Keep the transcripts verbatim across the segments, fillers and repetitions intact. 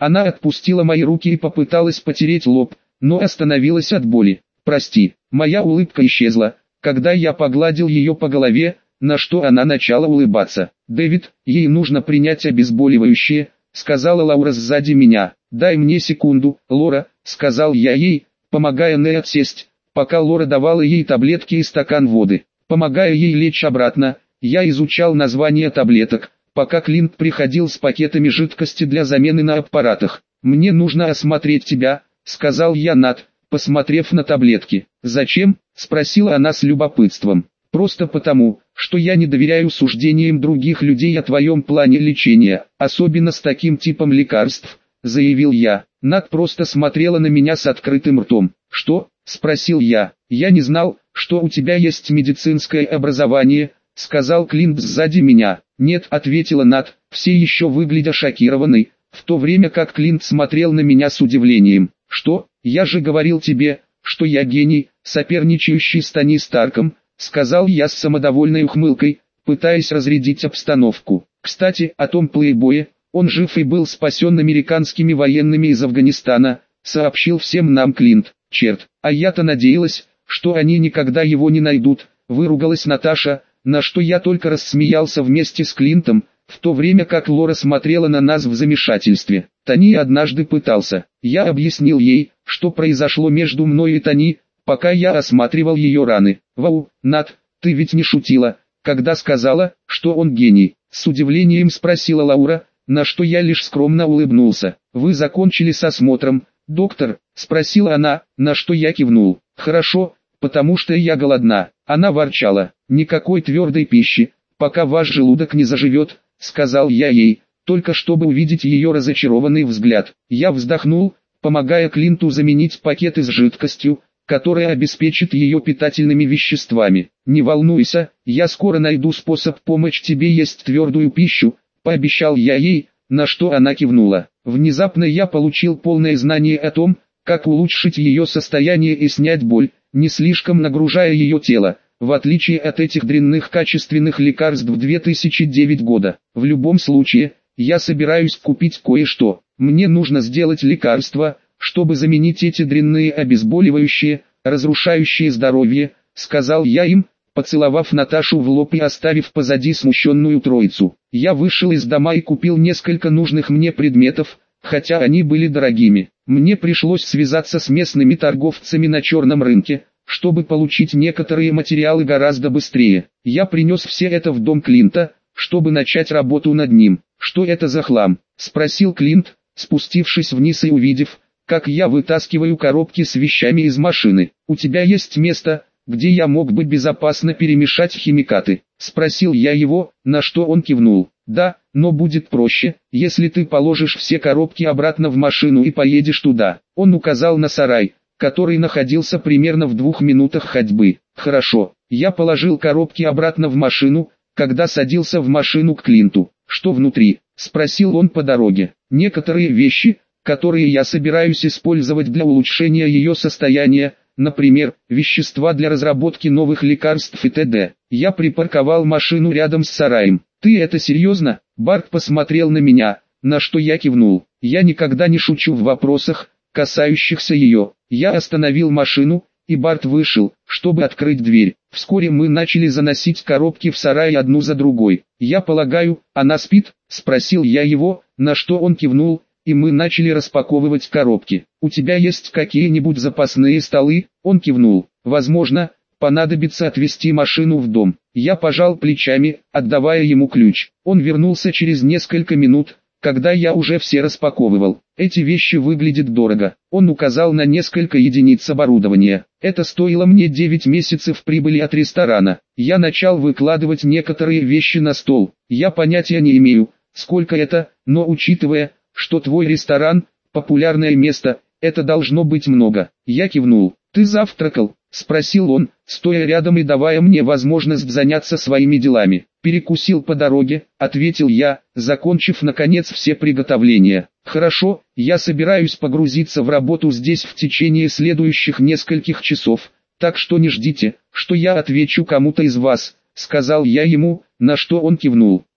Она отпустила мои руки и попыталась потереть лоб, но остановилась от боли. «Прости». Моя улыбка исчезла, когда я погладил ее по голове, на что она начала улыбаться. «Дэвид, ей нужно принять обезболивающее», — сказала Лаура сзади меня. «Дай мне секунду, Лора», — сказал я ей, помогая Нейт сесть, пока Лора давала ей таблетки и стакан воды. Помогая ей лечь обратно, я изучал названия таблеток, пока Клинт приходил с пакетами жидкости для замены на аппаратах. «Мне нужно осмотреть тебя», — сказал я Нат, посмотрев на таблетки. «Зачем?» — спросила она с любопытством. «Просто потому, что я не доверяю суждениям других людей о твоем плане лечения, особенно с таким типом лекарств», — заявил я. Нат просто смотрела на меня с открытым ртом. «Что?» — спросил я. «Я не знал, что у тебя есть медицинское образование», — сказал Клинт сзади меня. «Нет», — ответила Нат, все еще выглядя шокированной, в то время как Клинт смотрел на меня с удивлением. «Что? Я же говорил тебе, что я гений, соперничающий с Тони Старком», — сказал я с самодовольной ухмылкой, пытаясь разрядить обстановку. «Кстати, о том плейбое, он жив и был спасен американскими военными из Афганистана», — сообщил всем нам Клинт. «Черт, а я-то надеялась, что они никогда его не найдут», — выругалась Наташа, на что я только рассмеялся вместе с Клинтом, в то время как Лора смотрела на нас в замешательстве. Тони однажды пытался. Я объяснил ей, что произошло между мной и Тони, пока я осматривал ее раны. «Вау, Нат, ты ведь не шутила, когда сказала, что он гений?» С удивлением спросила Лаура, на что я лишь скромно улыбнулся. «Вы закончили с осмотром, доктор?» — спросила она, на что я кивнул. «Хорошо, потому что я голодна». Она ворчала. «Никакой твердой пищи, пока ваш желудок не заживет», — сказал я ей, только чтобы увидеть ее разочарованный взгляд. Я вздохнул, помогая Клинту заменить пакеты с жидкостью, которая обеспечит ее питательными веществами. «Не волнуйся, я скоро найду способ помочь тебе есть твердую пищу», — пообещал я ей, на что она кивнула. Внезапно я получил полное знание о том, как улучшить ее состояние и снять боль, не слишком нагружая ее тело, в отличие от этих дрянных качественных лекарств две тысячи девятого года. В любом случае, я собираюсь купить кое-что. Мне нужно сделать лекарство, чтобы заменить эти дрянные обезболивающие, разрушающие здоровье, сказал я им, поцеловав Наташу в лоб и оставив позади смущенную троицу. Я вышел из дома и купил несколько нужных мне предметов, хотя они были дорогими. Мне пришлось связаться с местными торговцами на черном рынке, чтобы получить некоторые материалы гораздо быстрее. Я принес все это в дом Клинта, чтобы начать работу над ним. «Что это за хлам?» — спросил Клинт, спустившись вниз и увидев, как я вытаскиваю коробки с вещами из машины. «У тебя есть место, где я мог бы безопасно перемешать химикаты?» — спросил я его, на что он кивнул. «Да, но будет проще, если ты положишь все коробки обратно в машину и поедешь туда». Он указал на сарай, который находился примерно в двух минутах ходьбы. «Хорошо». Я положил коробки обратно в машину, когда садился в машину к Клинту. «Что внутри?» — спросил он по дороге. «Некоторые вещи, которые я собираюсь использовать для улучшения ее состояния, например, вещества для разработки новых лекарств и т.д. Я припарковал машину рядом с сараем». «Ты это серьезно?» Барт посмотрел на меня, на что я кивнул. «Я никогда не шучу в вопросах, касающихся ее». Я остановил машину, и Барт вышел, чтобы открыть дверь. Вскоре мы начали заносить коробки в сарай одну за другой. «Я полагаю, она спит?» — спросил я его, на что он кивнул, и мы начали распаковывать коробки. «У тебя есть какие-нибудь запасные столы?» Он кивнул. «Возможно, понадобится отвезти машину в дом». Я пожал плечами, отдавая ему ключ. Он вернулся через несколько минут, когда я уже все распаковывал. «Эти вещи выглядят дорого». Он указал на несколько единиц оборудования. «Это стоило мне девять месяцев прибыли от ресторана». Я начал выкладывать некоторые вещи на стол. «Я понятия не имею, сколько это, но учитывая, что твой ресторан – популярное место, это должно быть много». Я кивнул. «Ты завтракал?» – спросил он, стоя рядом и давая мне возможность заняться своими делами. «Перекусил по дороге», – ответил я, закончив наконец все приготовления. «Хорошо, я собираюсь погрузиться в работу здесь в течение следующих нескольких часов, так что не ждите, что я отвечу кому-то из вас», – сказал я ему, на что он кивнул.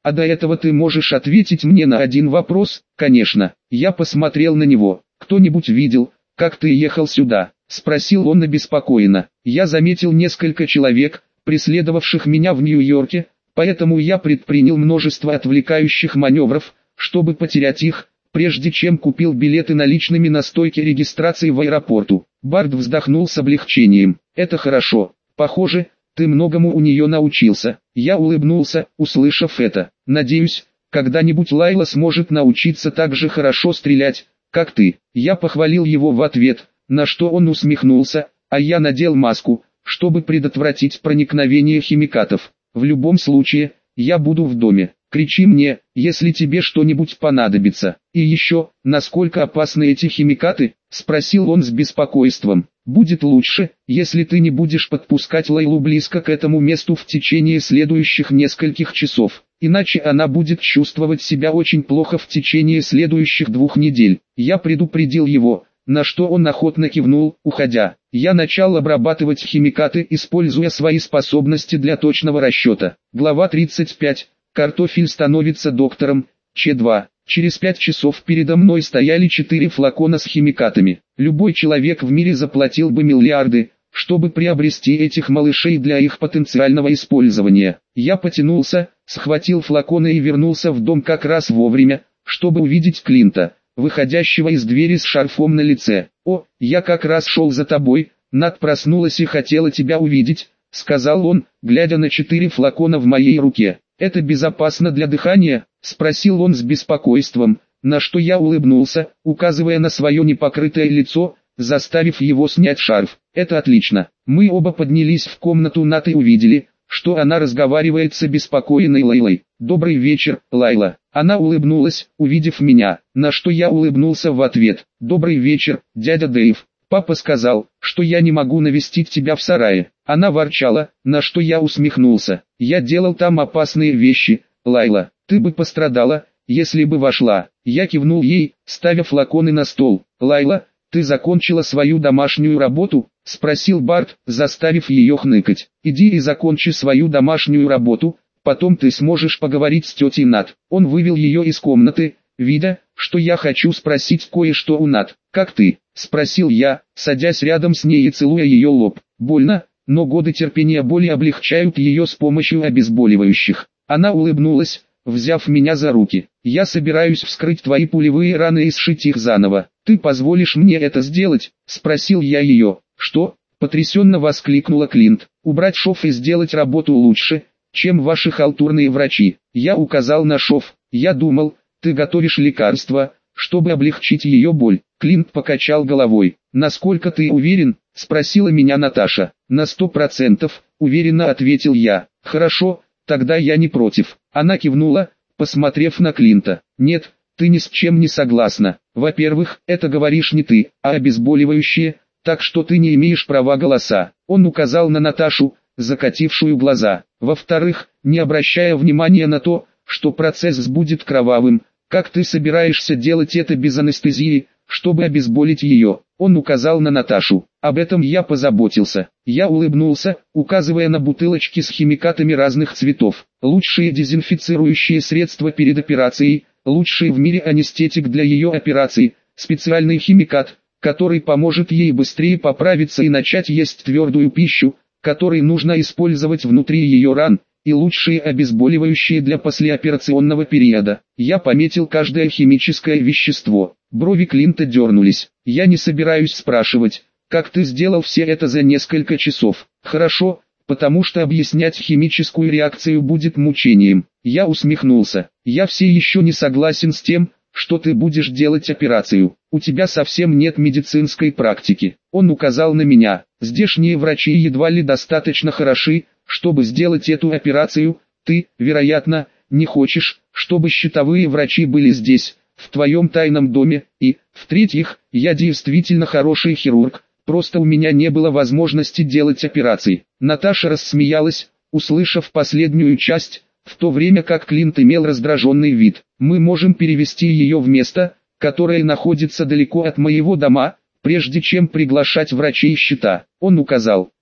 А до этого ты можешь ответить мне на один вопрос? Конечно. Я посмотрел на него. Кто-нибудь видел, как ты ехал сюда? Спросил он обеспокоенно. Я заметил несколько человек, преследовавших меня в Нью-Йорке, поэтому я предпринял множество отвлекающих маневров, чтобы потерять их, прежде чем купил билеты наличными на стойке регистрации в аэропорту. Барт вздохнул с облегчением. Это хорошо. Похоже, ты многому у нее научился. Я улыбнулся, услышав это. Надеюсь, когда-нибудь Лайла сможет научиться так же хорошо стрелять, как ты. Я похвалил его в ответ, на что он усмехнулся, а я надел маску, чтобы предотвратить проникновение химикатов. В любом случае, я буду в доме. Кричи мне, если тебе что-нибудь понадобится. И еще, насколько опасны эти химикаты? Спросил он с беспокойством. Будет лучше, если ты не будешь подпускать Лайлу близко к этому месту в течение следующих нескольких часов. Иначе она будет чувствовать себя очень плохо в течение следующих двух недель. Я предупредил его, на что он охотно кивнул, уходя. Я начал обрабатывать химикаты, используя свои способности для точного расчета. Глава тридцать пять. Картофель становится доктором. Ч два. Через пять часов передо мной стояли четыре флакона с химикатами. Любой человек в мире заплатил бы миллиарды, чтобы приобрести этих малышей для их потенциального использования. Я потянулся, схватил флаконы и вернулся в дом как раз вовремя, чтобы увидеть Клинта, выходящего из двери с шарфом на лице. «О, я как раз шел за тобой, Нат проснулась и хотела тебя увидеть», — сказал он, глядя на четыре флакона в моей руке. «Это безопасно для дыхания?» — спросил он с беспокойством, на что я улыбнулся, указывая на свое непокрытое лицо, заставив его снять шарф. «Это отлично». Мы оба поднялись в комнату Нат и увидели, что она разговаривает с обеспокоенной Лайлой. «Добрый вечер, Лайла». Она улыбнулась, увидев меня, на что я улыбнулся в ответ. «Добрый вечер, дядя Дэйв. Папа сказал, что я не могу навестить тебя в сарае». Она ворчала, на что я усмехнулся. «Я делал там опасные вещи, Лайла. Ты бы пострадала, если бы вошла». Я кивнул ей, ставя флаконы на стол. «Лайла, ты закончила свою домашнюю работу?» — спросил Барт, заставив ее хныкать. «Иди и закончи свою домашнюю работу, потом ты сможешь поговорить с тетей Нат». Он вывел ее из комнаты, видя, что я хочу спросить кое-что у Нат. «Как ты?» — спросил я, садясь рядом с ней и целуя ее лоб. «Больно, но годы терпения боли облегчают ее с помощью обезболивающих». Она улыбнулась, взяв меня за руки. «Я собираюсь вскрыть твои пулевые раны и сшить их заново. Ты позволишь мне это сделать?» — спросил я ее. «Что?» — потрясенно воскликнула Клинт. «Убрать шов и сделать работу лучше, чем ваши халтурные врачи». Я указал на шов. «Я думал, ты готовишь лекарства, чтобы облегчить ее боль». Клинт покачал головой. «Насколько ты уверен?» — спросила меня Наташа. «На сто процентов, уверенно ответил я. «Хорошо, тогда я не против». Она кивнула, посмотрев на Клинта. «Нет, ты ни с чем не согласна. Во-первых, это говоришь не ты, а обезболивающее, так что ты не имеешь права голоса». Он указал на Наташу, закатившую глаза. «Во-вторых, не обращая внимания на то, что процесс будет кровавым, как ты собираешься делать это без анестезии, чтобы обезболить ее?» Он указал на Наташу. «Об этом я позаботился». Я улыбнулся, указывая на бутылочки с химикатами разных цветов. «Лучшие дезинфицирующие средства перед операцией, лучший в мире анестетик для ее операции, специальный химикат, который поможет ей быстрее поправиться и начать есть твердую пищу, который нужно использовать внутри ее ран, и лучшие обезболивающие для послеоперационного периода». Я пометил каждое химическое вещество. Брови Клинта дернулись. «Я не собираюсь спрашивать, как ты сделал все это за несколько часов. Хорошо, потому что объяснять химическую реакцию будет мучением». Я усмехнулся. «Я все еще не согласен с тем, что ты будешь делать операцию. У тебя совсем нет медицинской практики». Он указал на меня. «Здешние врачи едва ли достаточно хороши, чтобы сделать эту операцию. Ты, вероятно, не хочешь, чтобы щитовые врачи были здесь, в твоем тайном доме, и, в-третьих, я действительно хороший хирург, просто у меня не было возможности делать операции». Наташа рассмеялась, услышав последнюю часть, в то время как Клинт имел раздраженный вид. «Мы можем перевести ее в место, которое находится далеко от моего дома, прежде чем приглашать врачей щита». Он указал.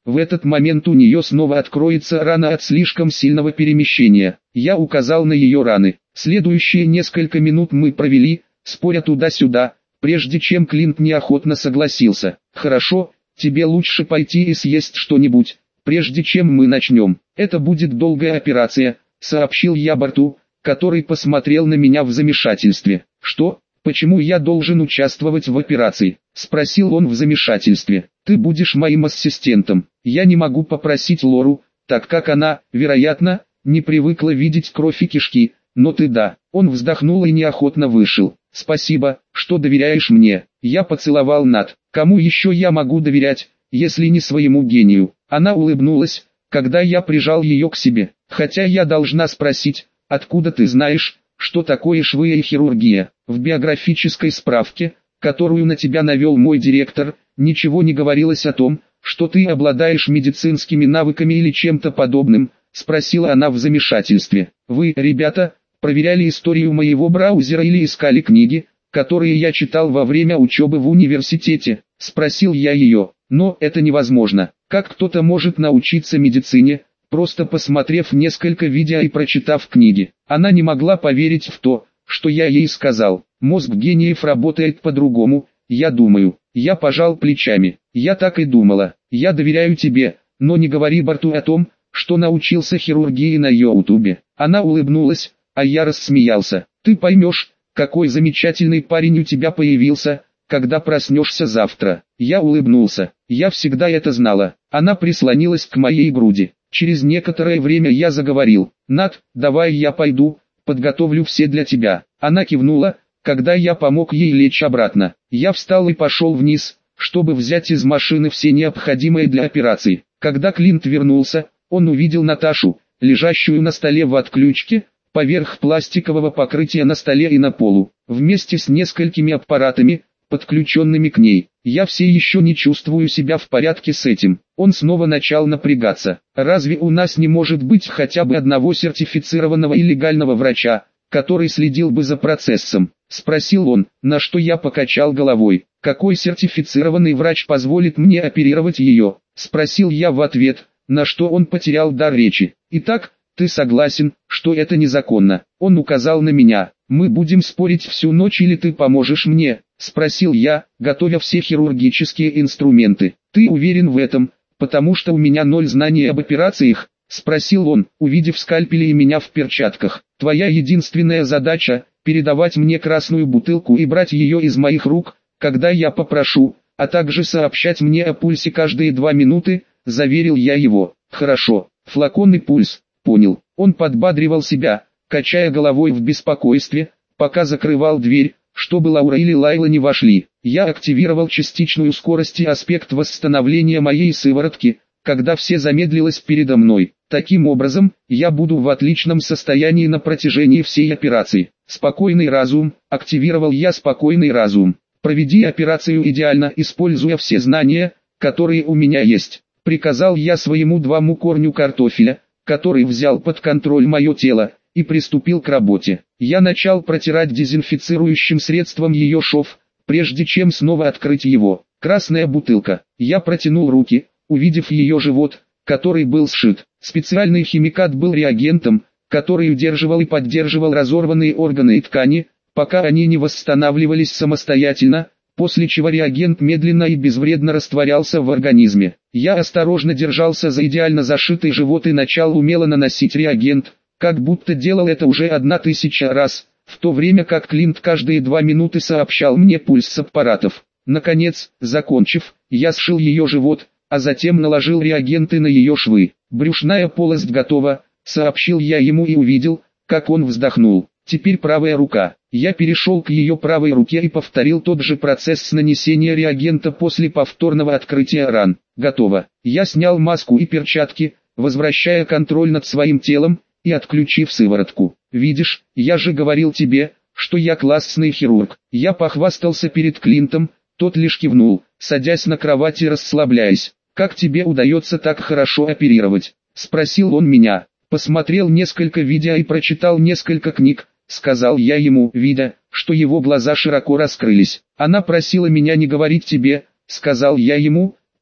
В этот момент у нее снова откроется рана от слишком сильного перемещения. Я указал на ее раны. Следующие несколько минут мы провели, споря туда-сюда, прежде чем Клинт неохотно согласился. «Хорошо, тебе лучше пойти и съесть что-нибудь, прежде чем мы начнем. Это будет долгая операция», — сообщил я Барту, который посмотрел на меня в замешательстве. «Что? Почему я должен участвовать в операции?» — спросил он в замешательстве. «Ты будешь моим ассистентом. Я не могу попросить Лору, так как она, вероятно, не привыкла видеть кровь и кишки, но ты да». Он вздохнул и неохотно вышел. «Спасибо, что доверяешь мне». Я поцеловал Нат. «Кому еще я могу доверять, если не своему гению?» Она улыбнулась, когда я прижал ее к себе. «Хотя я должна спросить, откуда ты знаешь, что такое швы и хирургия? В биографической справке, которую на тебя навел мой директор, ничего не говорилось о том, что ты обладаешь медицинскими навыками или чем-то подобным», — спросила она в замешательстве. «Вы, ребята, проверяли историю моего браузера или искали книги, которые я читал во время учебы в университете?» — спросил я ее. «Но это невозможно. Как кто-то может научиться медицине, просто посмотрев несколько видео и прочитав книги?» Она не могла поверить в то, что я ей сказал. «Мозг гениев работает по-другому, я думаю». Я пожал плечами. «Я так и думала. Я доверяю тебе, но не говори Барту о том, что научился хирургии на Ютубе». Она улыбнулась, а я рассмеялся. «Ты поймешь, какой замечательный парень у тебя появился, когда проснешься завтра». Я улыбнулся. «Я всегда это знала». Она прислонилась к моей груди. Через некоторое время я заговорил. «Нат, давай я пойду, подготовлю все для тебя». Она кивнула, когда я помог ей лечь обратно. Я встал и пошел вниз, чтобы взять из машины все необходимое для операции. Когда Клинт вернулся, он увидел Наташу, лежащую на столе в отключке, поверх пластикового покрытия на столе и на полу, вместе с несколькими аппаратами, подключенными к ней. «Я все еще не чувствую себя в порядке с этим». Он снова начал напрягаться. «Разве у нас не может быть хотя бы одного сертифицированного и легального врача, который следил бы за процессом?» — спросил он, на что я покачал головой. «Какой сертифицированный врач позволит мне оперировать ее?» — спросил я в ответ, на что он потерял дар речи. «Итак, ты согласен, что это незаконно?» Он указал на меня. «Мы будем спорить всю ночь или ты поможешь мне?» — спросил я, готовя все хирургические инструменты. «Ты уверен в этом, потому что у меня ноль знаний об операциях?» — спросил он, увидев скальпели и меня в перчатках. «Твоя единственная задача — передавать мне красную бутылку и брать ее из моих рук, когда я попрошу, а также сообщать мне о пульсе каждые два минуты», — заверил я его. «Хорошо, флакон и пульс, понял». Он подбадривал себя, качая головой в беспокойстве, пока закрывал дверь, чтобы Лаура или Лайла не вошли. Я активировал частичную скорость и аспект восстановления моей сыворотки, когда все замедлилось передо мной. Таким образом, я буду в отличном состоянии на протяжении всей операции. Спокойный разум, активировал я спокойный разум. Проведи операцию идеально, используя все знания, которые у меня есть. Приказал я своему двому корню картофеля, который взял под контроль мое тело, и приступил к работе. Я начал протирать дезинфицирующим средством ее шов, прежде чем снова открыть его. Красная бутылка. Я протянул руки, увидев ее живот, который был сшит. Специальный химикат был реагентом, который удерживал и поддерживал разорванные органы и ткани, пока они не восстанавливались самостоятельно, после чего реагент медленно и безвредно растворялся в организме. Я осторожно держался за идеально зашитый живот и начал умело наносить реагент, как будто делал это уже одна тысяча раз, в то время как Клинт каждые два минуты сообщал мне пульс с аппаратов. Наконец, закончив, я сшил ее живот, а затем наложил реагенты на ее швы. «Брюшная полость готова», — сообщил я ему и увидел, как он вздохнул. «Теперь правая рука». Я перешел к ее правой руке и повторил тот же процесс с нанесения реагента после повторного открытия ран. «Готово». Я снял маску и перчатки, возвращая контроль над своим телом, и отключив сыворотку. «Видишь, я же говорил тебе, что я классный хирург». Я похвастался перед Клинтом, тот лишь кивнул, садясь на кровать и расслабляясь. «Как тебе удается так хорошо оперировать?» — спросил он меня. «Посмотрел несколько видео и прочитал несколько книг», — сказал я ему, видя, что его глаза широко раскрылись. «Она просила меня не говорить тебе», — сказал я ему,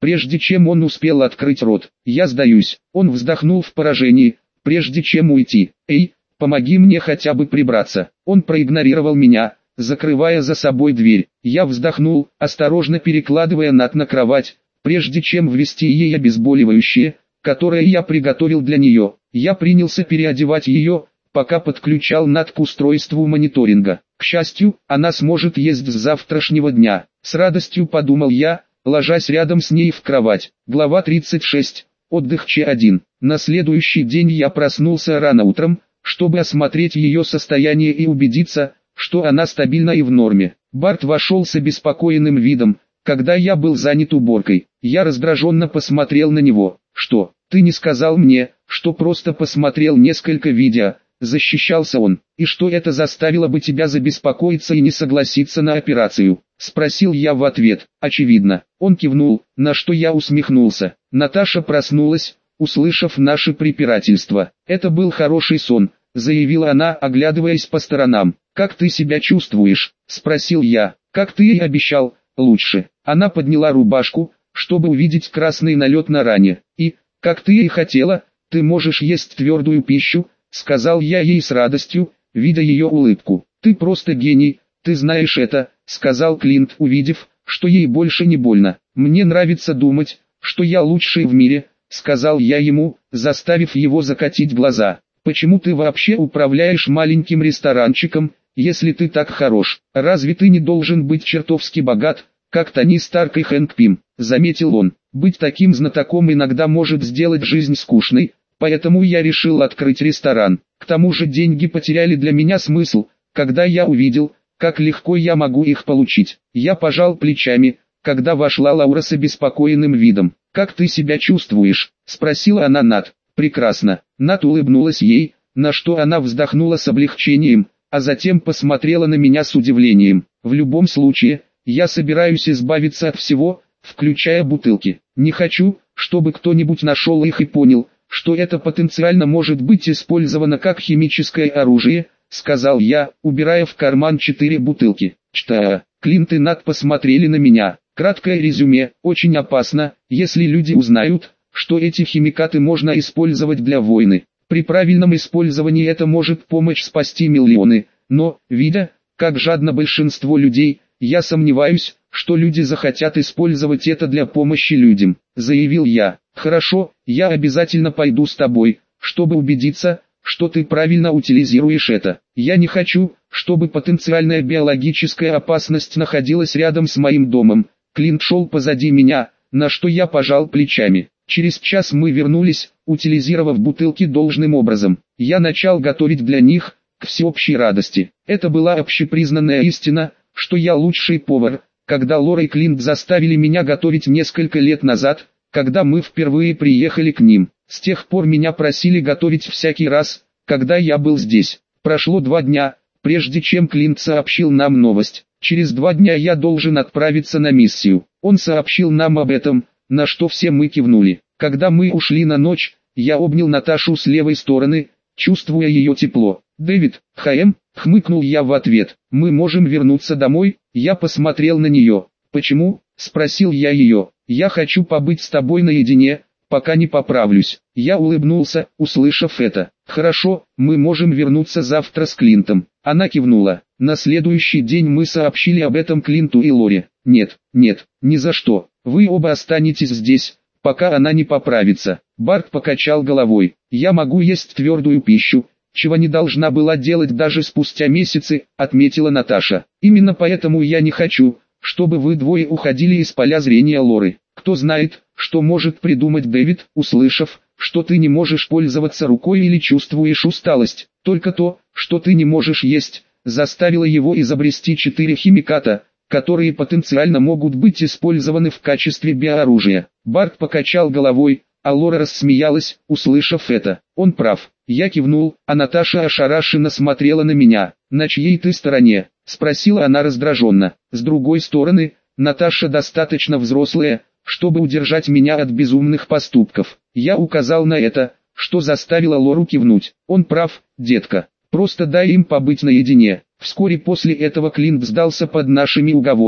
прежде чем он успел открыть рот. «Я сдаюсь». Он вздохнул в поражении, прежде чем уйти. «Эй, помоги мне хотя бы прибраться». Он проигнорировал меня, закрывая за собой дверь. Я вздохнул, осторожно перекладывая Нат на кровать, прежде чем ввести ей обезболивающее, которое я приготовил для нее. Я принялся переодевать ее, пока подключал Нат к устройству мониторинга. К счастью, она сможет есть с завтрашнего дня. С радостью подумал я, ложась рядом с ней в кровать. Глава тридцать шесть. Отдых Ч один. На следующий день я проснулся рано утром, чтобы осмотреть ее состояние и убедиться, что она стабильна и в норме. Барт вошел с обеспокоенным видом, когда я был занят уборкой. Я раздраженно посмотрел на него. «Что, ты не сказал мне, что просто посмотрел несколько видео?» Защищался он. «И что это заставило бы тебя забеспокоиться и не согласиться на операцию?» Спросил я в ответ. «Очевидно». Он кивнул, на что я усмехнулся. Наташа проснулась, услышав наше препирательство. «Это был хороший сон», заявила она, оглядываясь по сторонам. «Как ты себя чувствуешь?» Спросил я. «Как ты и обещал, лучше». Она подняла рубашку, чтобы увидеть красный налет на ране. «И, как ты и хотела, ты можешь есть твердую пищу», сказал я ей с радостью, видя ее улыбку. «Ты просто гений, ты знаешь это», сказал Клинт, увидев, что ей больше не больно. «Мне нравится думать, что я лучший в мире», сказал я ему, заставив его закатить глаза. «Почему ты вообще управляешь маленьким ресторанчиком, если ты так хорош? Разве ты не должен быть чертовски богат, как Тони Старк и Хэнк Пим?» Заметил он. «Быть таким знатоком иногда может сделать жизнь скучной, поэтому я решил открыть ресторан. К тому же деньги потеряли для меня смысл, когда я увидел, как легко я могу их получить». Я пожал плечами, когда вошла Лаура с обеспокоенным видом. «Как ты себя чувствуешь?» – спросила она Нат. «Прекрасно». Нат улыбнулась ей, на что она вздохнула с облегчением, а затем посмотрела на меня с удивлением. «В любом случае, я собираюсь избавиться от всего, включая бутылки. Не хочу, чтобы кто-нибудь нашел их и понял, что это потенциально может быть использовано как химическое оружие», сказал я, убирая в карман четыре бутылки. «Чта». Клинт и Нат посмотрели на меня. Краткое резюме: очень опасно, если люди узнают, что эти химикаты можно использовать для войны. При правильном использовании это может помочь спасти миллионы, но, видя, как жадно большинство людей, я сомневаюсь, что люди захотят использовать это для помощи людям, заявил я. «Хорошо, я обязательно пойду с тобой, чтобы убедиться, что ты правильно утилизируешь это. Я не хочу, чтобы потенциальная биологическая опасность находилась рядом с моим домом». Клинт шел позади меня, на что я пожал плечами. Через час мы вернулись, утилизировав бутылки должным образом. Я начал готовить для них, к всеобщей радости. Это была общепризнанная истина, что я лучший повар, когда Лора и Клинт заставили меня готовить несколько лет назад, когда мы впервые приехали к ним. С тех пор меня просили готовить всякий раз, когда я был здесь. Прошло два дня, прежде чем Клинт сообщил нам новость. Через два дня я должен отправиться на миссию. Он сообщил нам об этом, на что все мы кивнули. Когда мы ушли на ночь, я обнял Наташу с левой стороны, чувствуя ее тепло. «Дэвид, ха-эм», хмыкнул я в ответ. «Мы можем вернуться домой?» Я посмотрел на нее. «Почему?» – спросил я ее. «Я хочу побыть с тобой наедине, пока не поправлюсь». Я улыбнулся, услышав это. «Хорошо, мы можем вернуться завтра с Клинтом». Она кивнула. На следующий день мы сообщили об этом Клинту и Лоре. «Нет, нет, ни за что. Вы оба останетесь здесь, пока она не поправится». Барт покачал головой. «Я могу есть твердую пищу, чего не должна была делать даже спустя месяцы», отметила Наташа. «Именно поэтому я не хочу, чтобы вы двое уходили из поля зрения Лоры. Кто знает, что может придумать Дэвид, услышав, что ты не можешь пользоваться рукой или чувствуешь усталость. Только то, что ты не можешь есть, заставило его изобрести четыре химиката, которые потенциально могут быть использованы в качестве биооружия». Барт покачал головой, а Лора рассмеялась, услышав это. «Он прав». Я кивнул, а Наташа ошарашенно смотрела на меня. «На чьей ты стороне?» – спросила она раздраженно. «С другой стороны, Наташа достаточно взрослая, чтобы удержать меня от безумных поступков». Я указал на это, что заставило Лору кивнуть. «Он прав, детка. Просто дай им побыть наедине». Вскоре после этого Клинт сдался под нашими уговорами.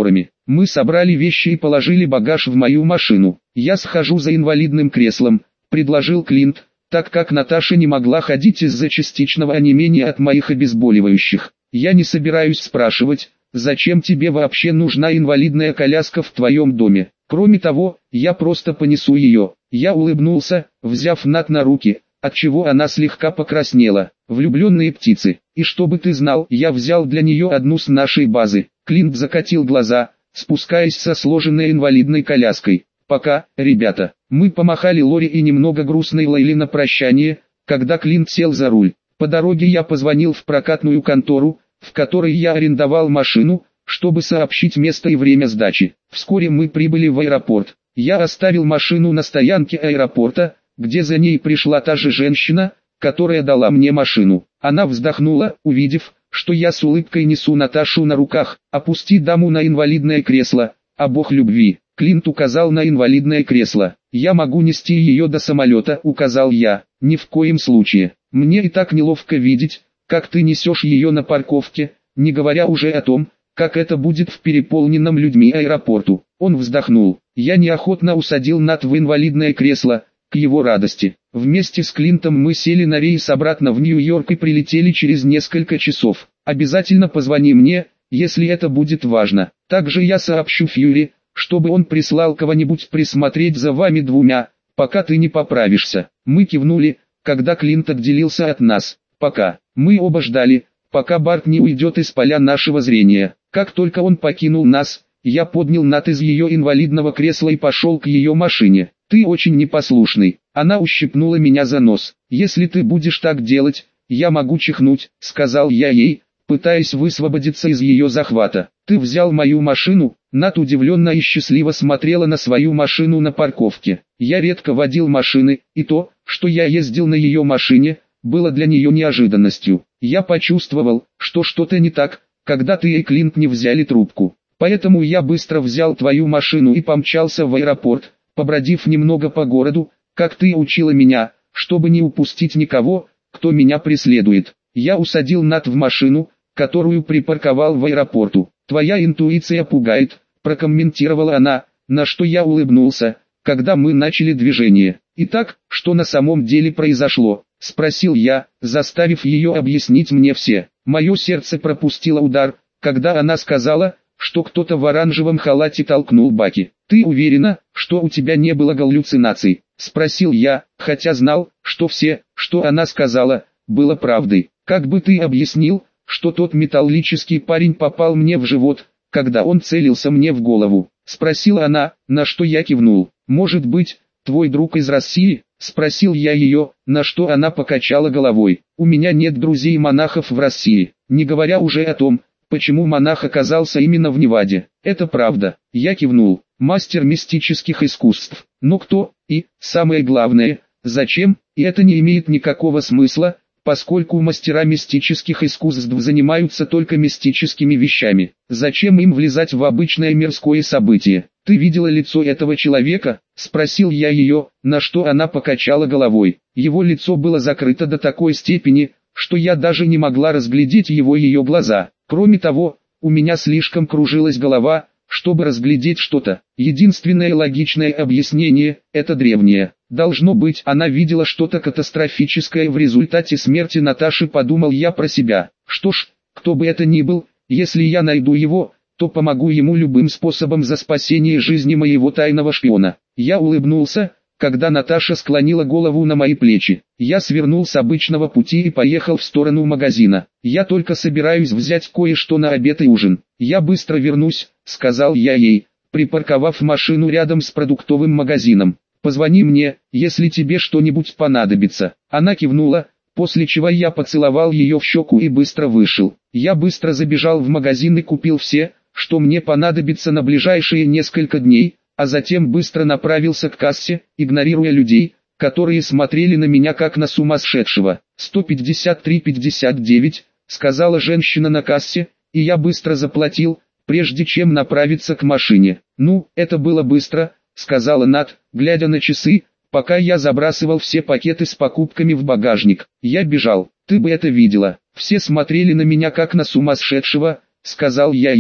Мы собрали вещи и положили багаж в мою машину. Я схожу за инвалидным креслом, предложил Клинт, так как Наташа не могла ходить из-за частичного онемения от моих обезболивающих. Я не собираюсь спрашивать, зачем тебе вообще нужна инвалидная коляска в твоем доме. Кроме того, я просто понесу ее. Я улыбнулся, взяв Нат на руки, отчего она слегка покраснела. Влюбленные птицы. И чтобы ты знал, я взял для нее одну с нашей базы. Клинт закатил глаза, спускаясь со сложенной инвалидной коляской. Пока, ребята. Мы помахали Лори и немного грустной Лейли на прощание, когда Клинт сел за руль. По дороге я позвонил в прокатную контору, в которой я арендовал машину, чтобы сообщить место и время сдачи. Вскоре мы прибыли в аэропорт. Я оставил машину на стоянке аэропорта, где за ней пришла та же женщина, которая дала мне машину. Она вздохнула, увидев, что я с улыбкой несу Наташу на руках. «Опусти даму на инвалидное кресло, а бог любви». Клинт указал на инвалидное кресло. «Я могу нести ее до самолета», — указал я. «Ни в коем случае. Мне и так неловко видеть, как ты несешь ее на парковке, не говоря уже о том, как это будет в переполненном людьми аэропорту». Он вздохнул. Я неохотно усадил Нат в инвалидное кресло, к его радости. Вместе с Клинтом мы сели на рейс обратно в Нью-Йорк и прилетели через несколько часов. «Обязательно позвони мне, если это будет важно. Также я сообщу Фьюри, чтобы он прислал кого-нибудь присмотреть за вами двумя, пока ты не поправишься». Мы кивнули, когда Клинт отделился от нас. «Пока». Мы оба ждали, пока Барт не уйдет из поля нашего зрения. Как только он покинул нас, я поднял Нат из ее инвалидного кресла и пошел к ее машине. «Ты очень непослушный». Она ущипнула меня за нос. «Если ты будешь так делать, я могу чихнуть», — сказал я ей, пытаясь высвободиться из ее захвата. «Ты взял мою машину?» Нат удивленно и счастливо смотрела на свою машину на парковке. Я редко водил машины, и то, что я ездил на ее машине, было для нее неожиданностью. Я почувствовал, что что-то не так, когда ты и Клинт не взяли трубку. Поэтому я быстро взял твою машину и помчался в аэропорт, побродив немного по городу, как ты учила меня, чтобы не упустить никого, кто меня преследует. Я усадил Нат в машину, которую припарковал в аэропорту. «Твоя интуиция пугает», — прокомментировала она, на что я улыбнулся, когда мы начали движение. «Итак, что на самом деле произошло?» — спросил я, заставив ее объяснить мне все. Мое сердце пропустило удар, когда она сказала, что кто-то в оранжевом халате толкнул Баки. «Ты уверена, что у тебя не было галлюцинаций?» — спросил я, хотя знал, что все, что она сказала, было правдой. «Как бы ты объяснил, что тот металлический парень попал мне в живот, когда он целился мне в голову?» — спросила она, на что я кивнул. «Может быть, твой друг из России?» — спросил я ее, на что она покачала головой. «У меня нет друзей-монахов в России, не говоря уже о том, почему монах оказался именно в Неваде». «Это правда», — я кивнул. «Мастер мистических искусств. Но кто, и, самое главное, зачем, и это не имеет никакого смысла, поскольку мастера мистических искусств занимаются только мистическими вещами. Зачем им влезать в обычное мирское событие?» «Ты видела лицо этого человека?» — спросил я ее, на что она покачала головой. Его лицо было закрыто до такой степени, что я даже не могла разглядеть его ее глаза. Кроме того, у меня слишком кружилась голова, чтобы разглядеть что-то. Единственное логичное объяснение – это древнее. Должно быть, она видела что-то катастрофическое в результате смерти Наташи, подумал я про себя. Что ж, кто бы это ни был, если я найду его, то помогу ему любым способом за спасение жизни моего тайного шпиона. Я улыбнулся, когда Наташа склонила голову на мои плечи. Я свернул с обычного пути и поехал в сторону магазина. «Я только собираюсь взять кое-что на обед и ужин. Я быстро вернусь», — сказал я ей, припарковав машину рядом с продуктовым магазином. «Позвони мне, если тебе что-нибудь понадобится». Она кивнула, после чего я поцеловал ее в щеку и быстро вышел. Я быстро забежал в магазин и купил все, что мне понадобится на ближайшие несколько дней, а затем быстро направился к кассе, игнорируя людей, которые смотрели на меня как на сумасшедшего. «сто пятьдесят три пятьдесят девять», — сказала женщина на кассе, и я быстро заплатил, прежде чем направиться к машине. «Ну, это было быстро», — сказала Нат, глядя на часы, пока я забрасывал все пакеты с покупками в багажник. Я бежал. «Ты бы это видела. Все смотрели на меня как на сумасшедшего», — сказал я ей.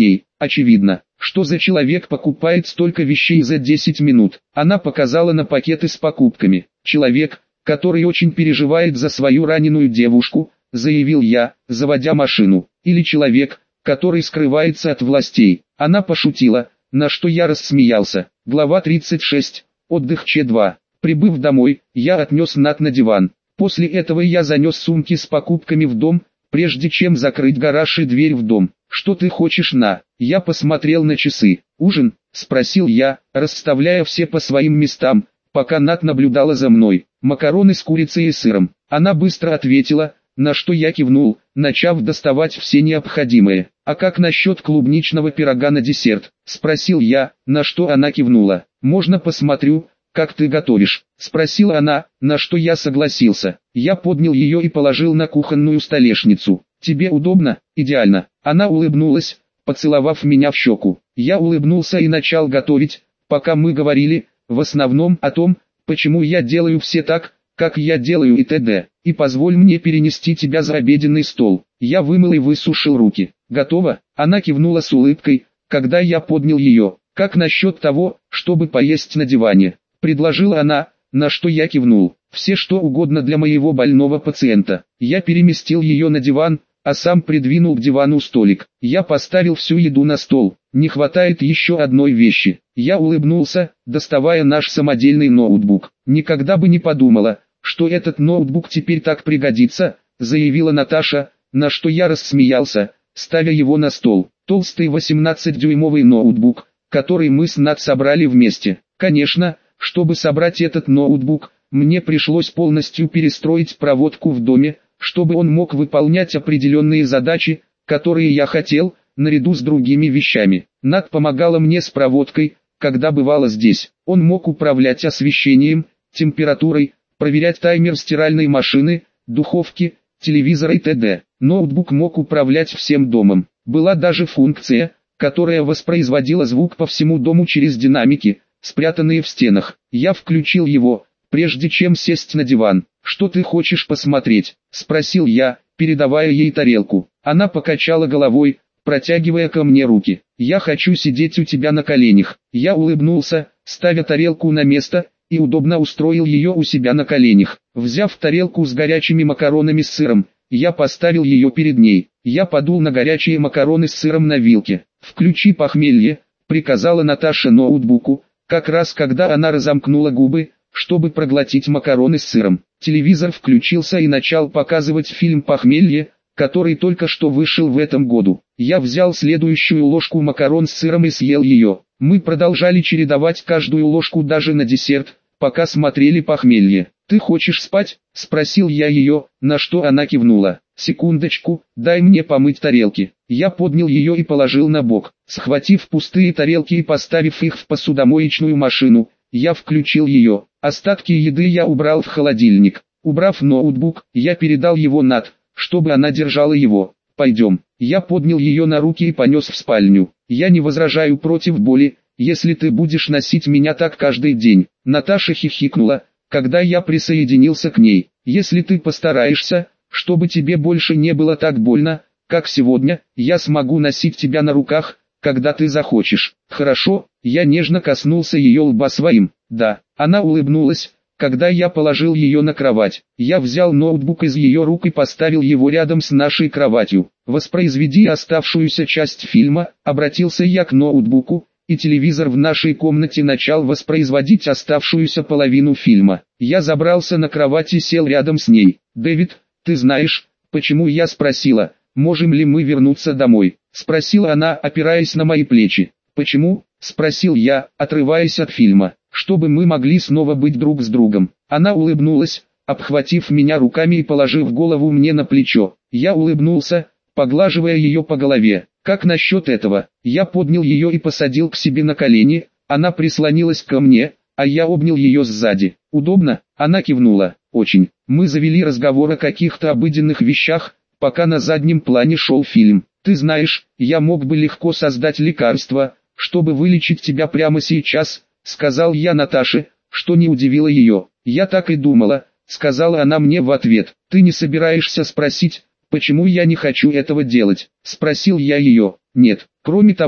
очевидно, что за человек покупает столько вещей за десять минут. Она показала на пакеты с покупками. Человек, который очень переживает за свою раненую девушку, заявил я, заводя машину. Или человек, который скрывается от властей. Она пошутила, на что я рассмеялся. Глава тридцать шесть. Отдых Ч два. Прибыв домой, я отнес Нат на диван. После этого я занес сумки с покупками в дом, прежде чем закрыть гараж и дверь в дом. «Что ты хочешь, на?» Я посмотрел на часы. «Ужин?» – спросил я, расставляя все по своим местам, пока Нат наблюдала за мной. «Макароны с курицей и сыром». Она быстро ответила, на что я кивнул, начав доставать все необходимое. «А как насчет клубничного пирога на десерт?» – спросил я, на что она кивнула. «Можно посмотрю, как ты готовишь?» – спросила она, на что я согласился. Я поднял ее и положил на кухонную столешницу. «Тебе удобно?» «Идеально». Она улыбнулась, поцеловав меня в щеку. Я улыбнулся и начал готовить, пока мы говорили, в основном о том, почему я делаю все так, как я делаю и т.д. И позволь мне перенести тебя за обеденный стол. Я вымыл и высушил руки. «Готово?» Она кивнула с улыбкой, когда я поднял ее. «Как насчет того, чтобы поесть на диване?» Предложила она, на что я кивнул. «Все что угодно для моего больного пациента». Я переместил ее на диван, а сам придвинул к дивану столик. Я поставил всю еду на стол. Не хватает еще одной вещи. Я улыбнулся, доставая наш самодельный ноутбук. «Никогда бы не подумала, что этот ноутбук теперь так пригодится», заявила Наташа, на что я рассмеялся, ставя его на стол. Толстый восемнадцатидюймовый ноутбук, который мы с Нат собрали вместе. Конечно, чтобы собрать этот ноутбук, мне пришлось полностью перестроить проводку в доме, чтобы он мог выполнять определенные задачи, которые я хотел, наряду с другими вещами. Нат помогала мне с проводкой, когда бывала здесь. Он мог управлять освещением, температурой, проверять таймер стиральной машины, духовки, телевизора и т.д. Ноутбук мог управлять всем домом. Была даже функция, которая воспроизводила звук по всему дому через динамики, спрятанные в стенах. Я включил его, прежде чем сесть на диван. «Что ты хочешь посмотреть?» – спросил я, передавая ей тарелку. Она покачала головой, протягивая ко мне руки. «Я хочу сидеть у тебя на коленях». Я улыбнулся, ставя тарелку на место, и удобно устроил ее у себя на коленях. Взяв тарелку с горячими макаронами с сыром, я поставил ее перед ней. Я подул на горячие макароны с сыром на вилке. «Включи похмелье», – приказала Наташа ноутбуку, как раз когда она разомкнула губы, чтобы проглотить макароны с сыром. Телевизор включился и начал показывать фильм «Похмелье», который только что вышел в этом году. Я взял следующую ложку макарон с сыром и съел ее. Мы продолжали чередовать каждую ложку даже на десерт, пока смотрели «Похмелье». «Ты хочешь спать?» – спросил я ее, на что она кивнула. «Секундочку, дай мне помыть тарелки». Я поднял ее и положил на бок. Схватив пустые тарелки и поставив их в посудомоечную машину, я включил ее. Остатки еды я убрал в холодильник. Убрав ноутбук, я передал его Нат, чтобы она держала его. «Пойдем». Я поднял ее на руки и понес в спальню. «Я не возражаю против боли, если ты будешь носить меня так каждый день». Наташа хихикнула, когда я присоединился к ней. «Если ты постараешься, чтобы тебе больше не было так больно, как сегодня, я смогу носить тебя на руках, когда ты захочешь». «Хорошо», я нежно коснулся ее лба своим. «Да». Она улыбнулась, когда я положил ее на кровать. Я взял ноутбук из ее рук и поставил его рядом с нашей кроватью. «Воспроизведи оставшуюся часть фильма», обратился я к ноутбуку, и телевизор в нашей комнате начал воспроизводить оставшуюся половину фильма. Я забрался на кровать и сел рядом с ней. «Дэвид, ты знаешь, почему я спросила, можем ли мы вернуться домой?» Спросила она, опираясь на мои плечи. «Почему?» – спросил я, отрываясь от фильма. «Чтобы мы могли снова быть друг с другом». Она улыбнулась, обхватив меня руками и положив голову мне на плечо. Я улыбнулся, поглаживая ее по голове. «Как насчет этого?» Я поднял ее и посадил к себе на колени, она прислонилась ко мне, а я обнял ее сзади. «Удобно?» Она кивнула. «Очень». Мы завели разговор о каких-то обыденных вещах, пока на заднем плане шел фильм. «Ты знаешь, я мог бы легко создать лекарство, чтобы вылечить тебя прямо сейчас», сказал я Наташе, что не удивило ее. «Я так и думала», сказала она мне в ответ. «Ты не собираешься спросить, почему я не хочу этого делать?» Спросил я ее. «Нет. Кроме того,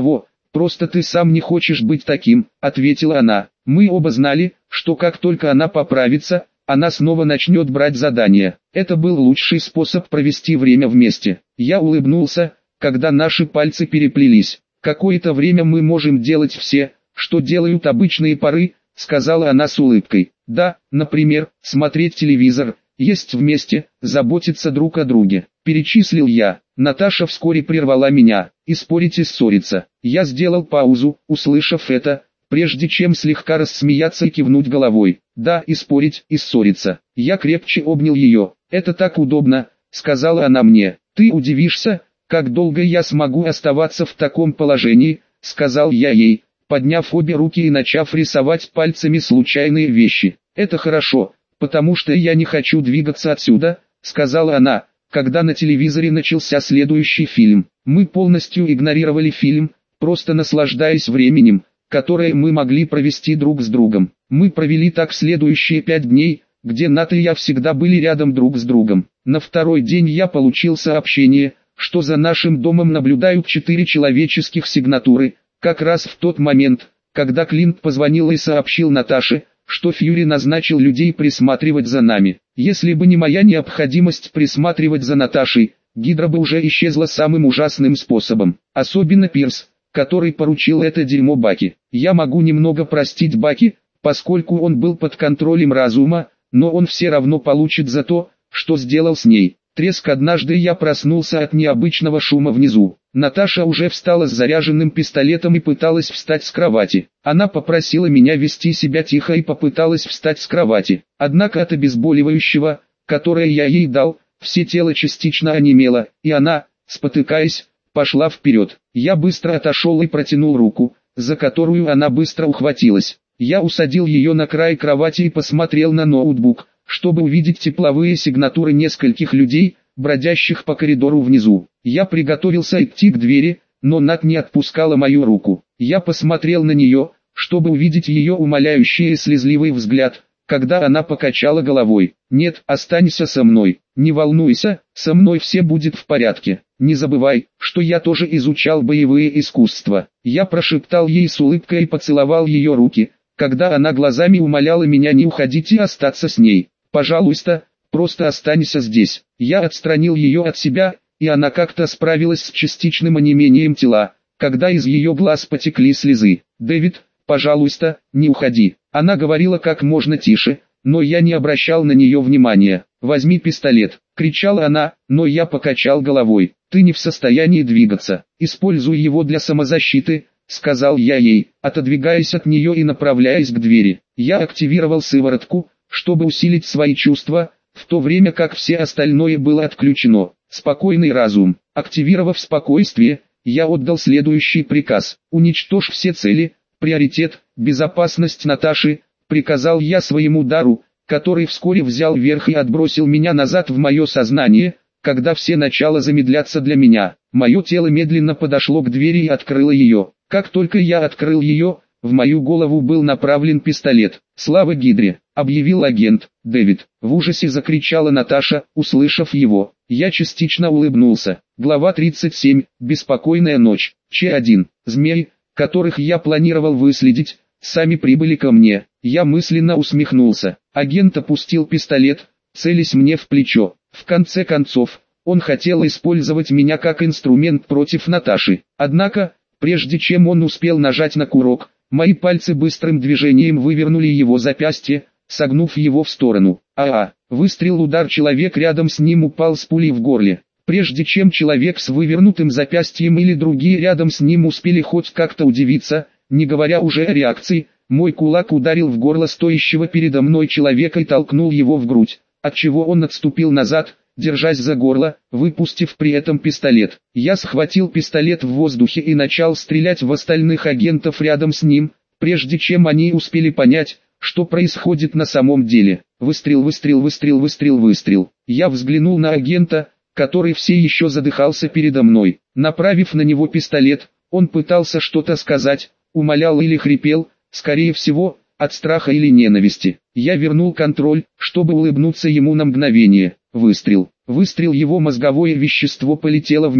просто ты сам не хочешь быть таким», — ответила она. Мы оба знали, что как только она поправится, она снова начнет брать задания. Это был лучший способ провести время вместе. Я улыбнулся, когда наши пальцы переплелись. «Какое-то время мы можем делать все, что делают обычные пары», — сказала она с улыбкой. «Да, например, смотреть телевизор, есть вместе, заботиться друг о друге», — перечислил я. Наташа вскоре прервала меня. «И спорить и ссориться». Я сделал паузу, услышав это, прежде чем слегка рассмеяться и кивнуть головой. «Да, и спорить, и ссориться». Я крепче обнял ее. «Это так удобно», — сказала она мне. «Ты удивишься, как долго я смогу оставаться в таком положении», — сказал я ей, подняв обе руки и начав рисовать пальцами случайные вещи. «Это хорошо, потому что я не хочу двигаться отсюда», — сказала она, когда на телевизоре начался следующий фильм. Мы полностью игнорировали фильм, просто наслаждаясь временем, которое мы могли провести друг с другом. Мы провели так следующие пять дней, где Ната и я всегда были рядом друг с другом. На второй день я получил сообщение, что за нашим домом наблюдают четыре человеческих сигнатуры, как раз в тот момент, когда Клинт позвонил и сообщил Наташе, что Фьюри назначил людей присматривать за нами. Если бы не моя необходимость присматривать за Наташей, Гидра бы уже исчезла самым ужасным способом. Особенно Пирс, который поручил это дерьмо Баки. Я могу немного простить Баки, поскольку он был под контролем разума, но он все равно получит за то, что сделал с ней. Треск. Однажды я проснулся от необычного шума внизу. Наташа уже встала с заряженным пистолетом и пыталась встать с кровати. Она попросила меня вести себя тихо и попыталась встать с кровати. Однако от обезболивающего, которое я ей дал, все тело частично онемело, и она, спотыкаясь, пошла вперед. Я быстро отошел и протянул руку, за которую она быстро ухватилась. Я усадил ее на край кровати и посмотрел на ноутбук, чтобы увидеть тепловые сигнатуры нескольких людей, бродящих по коридору внизу. Я приготовился идти к двери, но Нат не отпускала мою руку. Я посмотрел на нее, чтобы увидеть ее умоляющий и слезливый взгляд, когда она покачала головой. «Нет, останься со мной, не волнуйся, со мной все будет в порядке. Не забывай, что я тоже изучал боевые искусства». Я прошептал ей с улыбкой и поцеловал ее руки, когда она глазами умоляла меня не уходить и остаться с ней. «Пожалуйста, просто останься здесь». Я отстранил ее от себя, и она как-то справилась с частичным онемением тела, когда из ее глаз потекли слезы. «Дэвид, пожалуйста, не уходи». Она говорила как можно тише, но я не обращал на нее внимания. «Возьми пистолет», — кричала она, но я покачал головой. «Ты не в состоянии двигаться, используй его для самозащиты», — сказал я ей, отодвигаясь от нее и направляясь к двери. Я активировал сыворотку, чтобы усилить свои чувства, в то время как все остальное было отключено. Спокойный разум. Активировав спокойствие, я отдал следующий приказ. «Уничтожь все цели, приоритет, безопасность Наташи», приказал я своему дару, который вскоре взял верх и отбросил меня назад в мое сознание, когда все начало замедляться для меня. Мое тело медленно подошло к двери и открыло ее. Как только я открыл ее, в мою голову был направлен пистолет. «Слава Гидре!» — объявил агент. «Дэвид!» — в ужасе закричала Наташа, услышав его. Я частично улыбнулся. Глава тридцать семь. Беспокойная ночь. Ч один. Змеи, которых я планировал выследить, сами прибыли ко мне. Я мысленно усмехнулся. Агент опустил пистолет, целясь мне в плечо. В конце концов, он хотел использовать меня как инструмент против Наташи. Однако, прежде чем он успел нажать на курок, мои пальцы быстрым движением вывернули его запястье, согнув его в сторону. А-а, выстрел, удар, человек рядом с ним упал с пулей в горле. Прежде чем человек с вывернутым запястьем или другие рядом с ним успели хоть как-то удивиться, не говоря уже о реакции, мой кулак ударил в горло стоящего передо мной человека и толкнул его в грудь, отчего он отступил назад, держась за горло, выпустив при этом пистолет. Я схватил пистолет в воздухе и начал стрелять в остальных агентов рядом с ним, прежде чем они успели понять, что происходит на самом деле. Выстрел, выстрел, выстрел, выстрел, выстрел. Я взглянул на агента, который все еще задыхался передо мной. Направив на него пистолет, он пытался что-то сказать, умолял или хрипел, скорее всего, от страха или ненависти. Я вернул контроль, чтобы улыбнуться ему на мгновение. Выстрел. Выстрел, его мозговое вещество полетело в меня.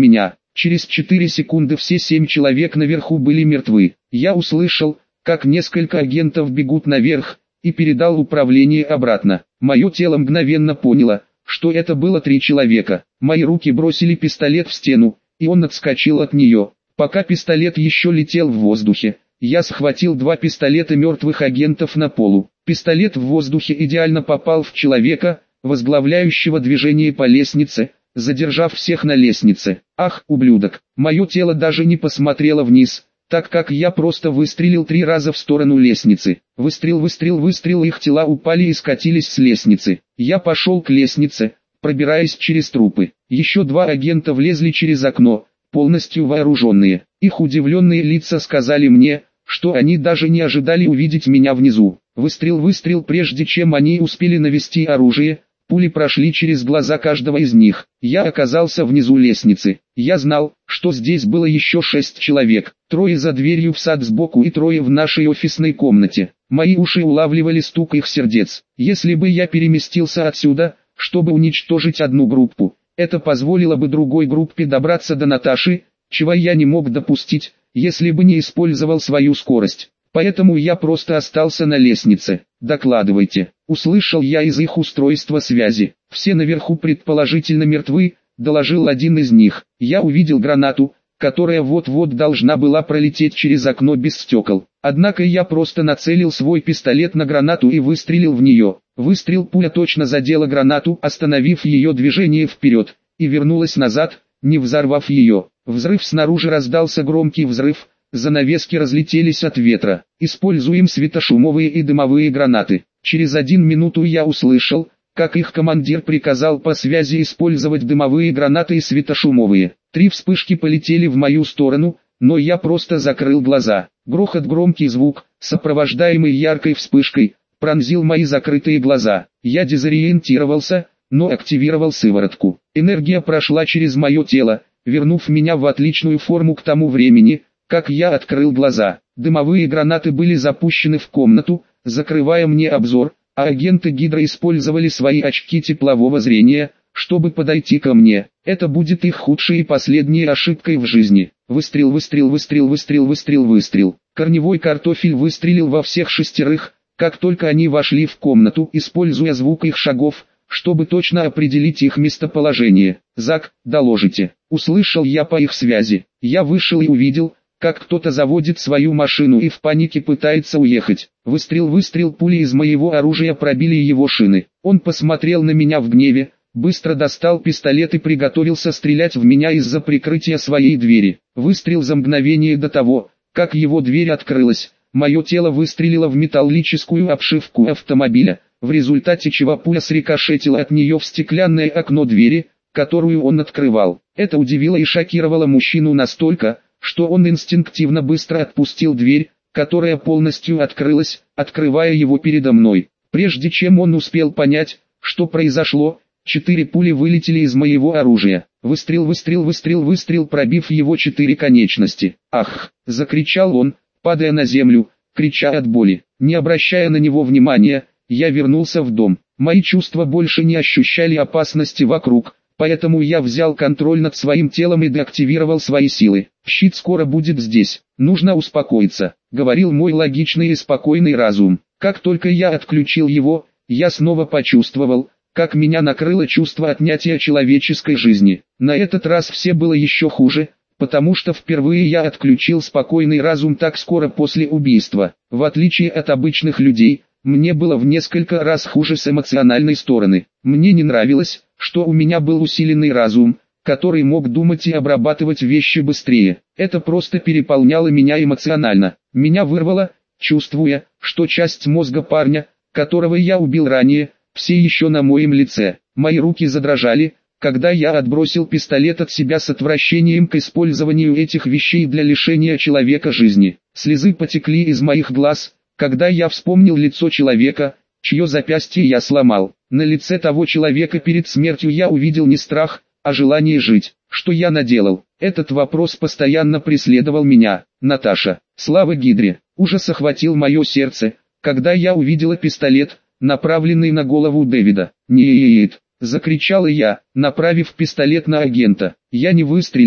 Через четыре секунды все семь человек наверху были мертвы. Я услышал, как несколько агентов бегут наверх, и передал управление обратно. Мое тело мгновенно поняло, что это было три человека. Мои руки бросили пистолет в стену, и он отскочил от нее. Пока пистолет еще летел в воздухе, я схватил два пистолета мертвых агентов на полу. Пистолет в воздухе идеально попал в человека, возглавляющего движение по лестнице, задержав всех на лестнице. Ах, ублюдок! Мое тело даже не посмотрело вниз, так как я просто выстрелил три раза в сторону лестницы. Выстрел, выстрел, выстрел, их тела упали и скатились с лестницы. Я пошел к лестнице, пробираясь через трупы. Еще два агента влезли через окно, полностью вооруженные. Их удивленные лица сказали мне, что они даже не ожидали увидеть меня внизу. Выстрел, выстрел, прежде чем они успели навести оружие, пули прошли через глаза каждого из них. Я оказался внизу лестницы. Я знал, что здесь было еще шесть человек. Трое за дверью в сад сбоку и трое в нашей офисной комнате. Мои уши улавливали стук их сердец. Если бы я переместился отсюда, чтобы уничтожить одну группу, это позволило бы другой группе добраться до Наташи, чего я не мог допустить, если бы не использовал свою скорость. Поэтому я просто остался на лестнице. «Докладывайте», — услышал я из их устройства связи. «Все наверху предположительно мертвы», — доложил один из них. Я увидел гранату, которая вот-вот должна была пролететь через окно без стекол. Однако я просто нацелил свой пистолет на гранату и выстрелил в нее. Выстрел, пуля точно задела гранату, остановив ее движение вперед, и вернулась назад, не взорвав ее. Взрыв снаружи, раздался громкий взрыв, занавески разлетелись от ветра. Используем светошумовые и дымовые гранаты. Через один минуту я услышал, как их командир приказал по связи использовать дымовые гранаты и светошумовые. Три вспышки полетели в мою сторону, но я просто закрыл глаза. Грохот, громкий звук, сопровождаемый яркой вспышкой, пронзил мои закрытые глаза. Я дезориентировался, но активировал сыворотку. Энергия прошла через мое тело, вернув меня в отличную форму к тому времени, как я открыл глаза. Дымовые гранаты были запущены в комнату, закрывая мне обзор, а агенты Гидра использовали свои очки теплового зрения, чтобы подойти ко мне. Это будет их худшей и последней ошибкой в жизни. Выстрел, выстрел, выстрел, выстрел, выстрел, выстрел. Корневой картофель выстрелил во всех шестерых, как только они вошли в комнату, используя звук их шагов, чтобы точно определить их местоположение. «Зак, доложите», — услышал я по их связи. Я вышел и увидел, как кто-то заводит свою машину и в панике пытается уехать. Выстрел, выстрел, пули из моего оружия пробили его шины. Он посмотрел на меня в гневе, быстро достал пистолет и приготовился стрелять в меня из-за прикрытия своей двери. Выстрел за мгновение до того, как его дверь открылась. Мое тело выстрелило в металлическую обшивку автомобиля, в результате чего пуля срикошетила от нее в стеклянное окно двери, которую он открывал. Это удивило и шокировало мужчину настолько, что он инстинктивно быстро отпустил дверь, которая полностью открылась, открывая его передо мной. Прежде чем он успел понять, что произошло, четыре пули вылетели из моего оружия. Выстрел, выстрел, выстрел, выстрел, пробив его четыре конечности. «Ах!» — закричал он, падая на землю, крича от боли. Не обращая на него внимания, я вернулся в дом. Мои чувства больше не ощущали опасности вокруг, поэтому я взял контроль над своим телом и деактивировал свои силы. «Щит скоро будет здесь, нужно успокоиться», — говорил мой логичный и спокойный разум. Как только я отключил его, я снова почувствовал, как меня накрыло чувство отнятия человеческой жизни. На этот раз все было еще хуже, потому что впервые я отключил спокойный разум так скоро после убийства. В отличие от обычных людей, мне было в несколько раз хуже с эмоциональной стороны. Мне не нравилось, что у меня был усиленный разум, который мог думать и обрабатывать вещи быстрее. Это просто переполняло меня эмоционально. Меня вырвало, чувствуя, что часть мозга парня, которого я убил ранее, все еще на моем лице. Мои руки задрожали, когда я отбросил пистолет от себя с отвращением к использованию этих вещей для лишения человека жизни. Слезы потекли из моих глаз, когда я вспомнил лицо человека, чье запястье я сломал. На лице того человека перед смертью я увидел не страх, а желание жить. Что я наделал? Этот вопрос постоянно преследовал меня. Наташа, слава Гидре! Ужас охватил мое сердце, когда я увидела пистолет, направленный на голову Дэвида. «Нет!» — закричала я, направив пистолет на агента. Я не выстрелила,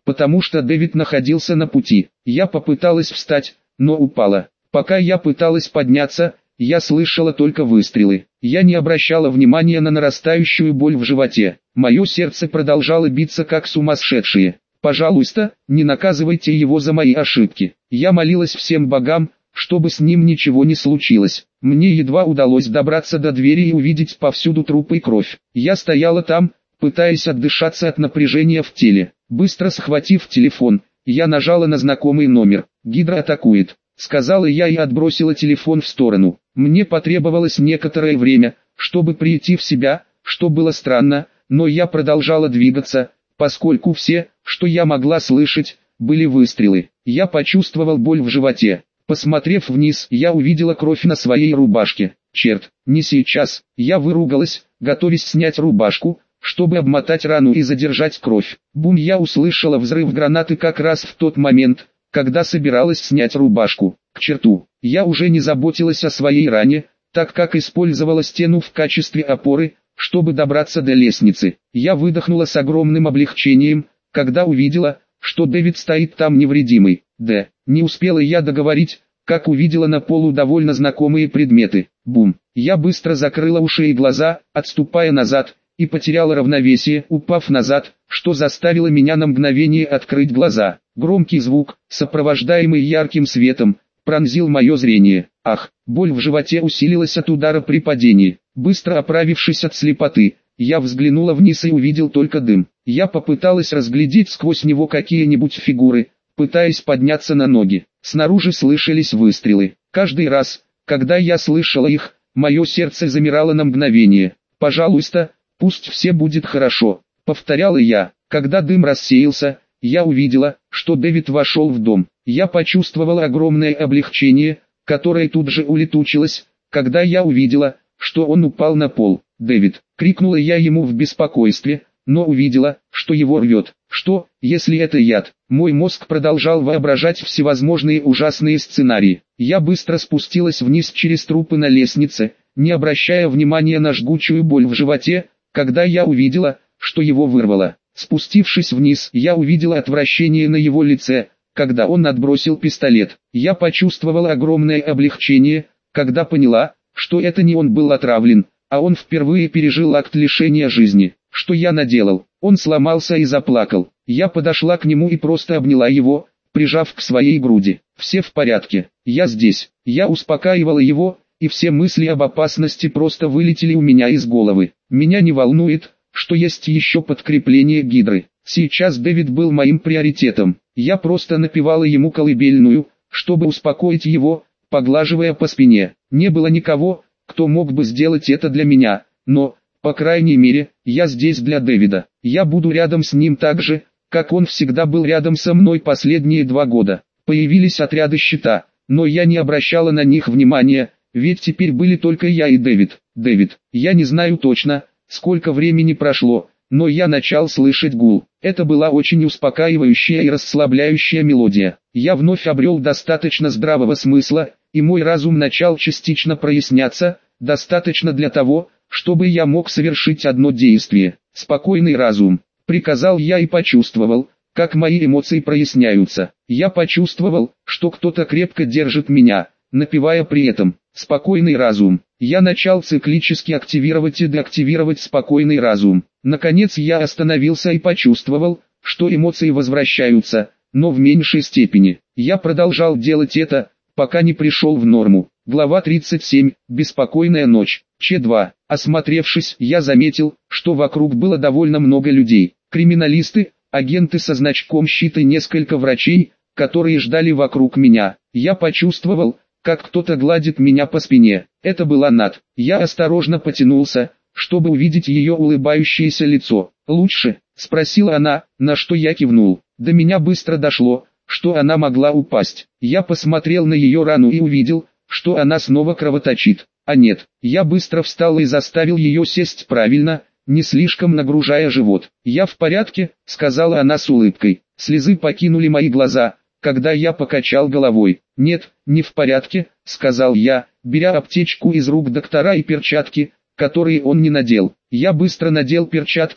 потому что Дэвид находился на пути. Я попыталась встать, но упала. Пока я пыталась подняться, я слышала только выстрелы. Я не обращала внимания на нарастающую боль в животе. Мое сердце продолжало биться как сумасшедшее. «Пожалуйста, не наказывайте его за мои ошибки». Я молилась всем богам, чтобы с ним ничего не случилось. Мне едва удалось добраться до двери и увидеть повсюду трупы и кровь. Я стояла там, пытаясь отдышаться от напряжения в теле. Быстро схватив телефон, я нажала на знакомый номер. «Гидра атакует», — сказала я и отбросила телефон в сторону. Мне потребовалось некоторое время, чтобы прийти в себя, что было странно, но я продолжала двигаться, поскольку все, что я могла слышать, были выстрелы. Я почувствовал боль в животе. Посмотрев вниз, я увидела кровь на своей рубашке. Черт, не сейчас. Я выругалась, готовясь снять рубашку, чтобы обмотать рану и задержать кровь. Бум! Я услышала взрыв гранаты как раз в тот момент, когда собиралась снять рубашку. К черту, я уже не заботилась о своей ране, так как использовала стену в качестве опоры, чтобы добраться до лестницы. Я выдохнула с огромным облегчением, когда увидела, что Дэвид стоит там невредимый. Да, не успела я договорить, как увидела на полу довольно знакомые предметы. Бум! Я быстро закрыла уши и глаза, отступая назад, и потеряла равновесие, упав назад, что заставило меня на мгновение открыть глаза. Громкий звук, сопровождаемый ярким светом, пронзил мое зрение. Ах, боль в животе усилилась от удара при падении. Быстро оправившись от слепоты, я взглянула вниз и увидел только дым. Я попыталась разглядеть сквозь него какие-нибудь фигуры, пытаясь подняться на ноги. Снаружи слышались выстрелы. Каждый раз, когда я слышала их, мое сердце замирало на мгновение. «Пожалуйста, пусть все будет хорошо», — повторяла я. Когда дым рассеялся, я увидела, что Дэвид вошел в дом. Я почувствовала огромное облегчение, которое тут же улетучилось, когда я увидела, что он упал на пол. «Дэвид!» — крикнула я ему в беспокойстве, но увидела, что его рвет. Что, если это яд? Мой мозг продолжал воображать всевозможные ужасные сценарии. Я быстро спустилась вниз через трупы на лестнице, не обращая внимания на жгучую боль в животе, когда я увидела, что его вырвало. Спустившись вниз, я увидела отвращение на его лице, когда он отбросил пистолет. Я почувствовала огромное облегчение, когда поняла, что это не он был отравлен, а он впервые пережил акт лишения жизни. Что я наделал? Он сломался и заплакал. Я подошла к нему и просто обняла его, прижав к своей груди. «Все в порядке, я здесь». Я успокаивала его, и все мысли об опасности просто вылетели у меня из головы. Меня не волнует, что есть еще подкрепление Гидры. Сейчас Дэвид был моим приоритетом. Я просто напевала ему колыбельную, чтобы успокоить его, поглаживая по спине. Не было никого, кто мог бы сделать это для меня, но, по крайней мере, я здесь для Дэвида. Я буду рядом с ним так же, как он всегда был рядом со мной последние два года. Появились отряды щита, но я не обращала на них внимания, ведь теперь были только я и Дэвид. Дэвид, я не знаю точно, сколько времени прошло, но я начал слышать гул. Это была очень успокаивающая и расслабляющая мелодия. Я вновь обрел достаточно здравого смысла, и мой разум начал частично проясняться, достаточно для того, чтобы я мог совершить одно действие. «Спокойный разум», — приказал я и почувствовал, как мои эмоции проясняются. Я почувствовал, что кто-то крепко держит меня, напевая при этом «спокойный разум». Я начал циклически активировать и деактивировать спокойный разум. Наконец я остановился и почувствовал, что эмоции возвращаются, но в меньшей степени. Я продолжал делать это, пока не пришел в норму. Глава тридцать семь. Беспокойная ночь. Ч два. Осмотревшись, я заметил, что вокруг было довольно много людей. Криминалисты, агенты со значком щит и несколько врачей, которые ждали вокруг меня. Я почувствовал, как кто-то гладит меня по спине. Это была Нат. Я осторожно потянулся, чтобы увидеть ее улыбающееся лицо. «Лучше?» – спросила она, на что я кивнул. До меня быстро дошло, что она могла упасть. Я посмотрел на ее рану и увидел, что она снова кровоточит. А нет, я быстро встал и заставил ее сесть правильно, не слишком нагружая живот. «Я в порядке», — сказала она с улыбкой. Слезы покинули мои глаза, когда я покачал головой. «Нет, не в порядке», — сказал я, беря аптечку из рук доктора и перчатки, которые он не надел. Я быстро надел перчатки,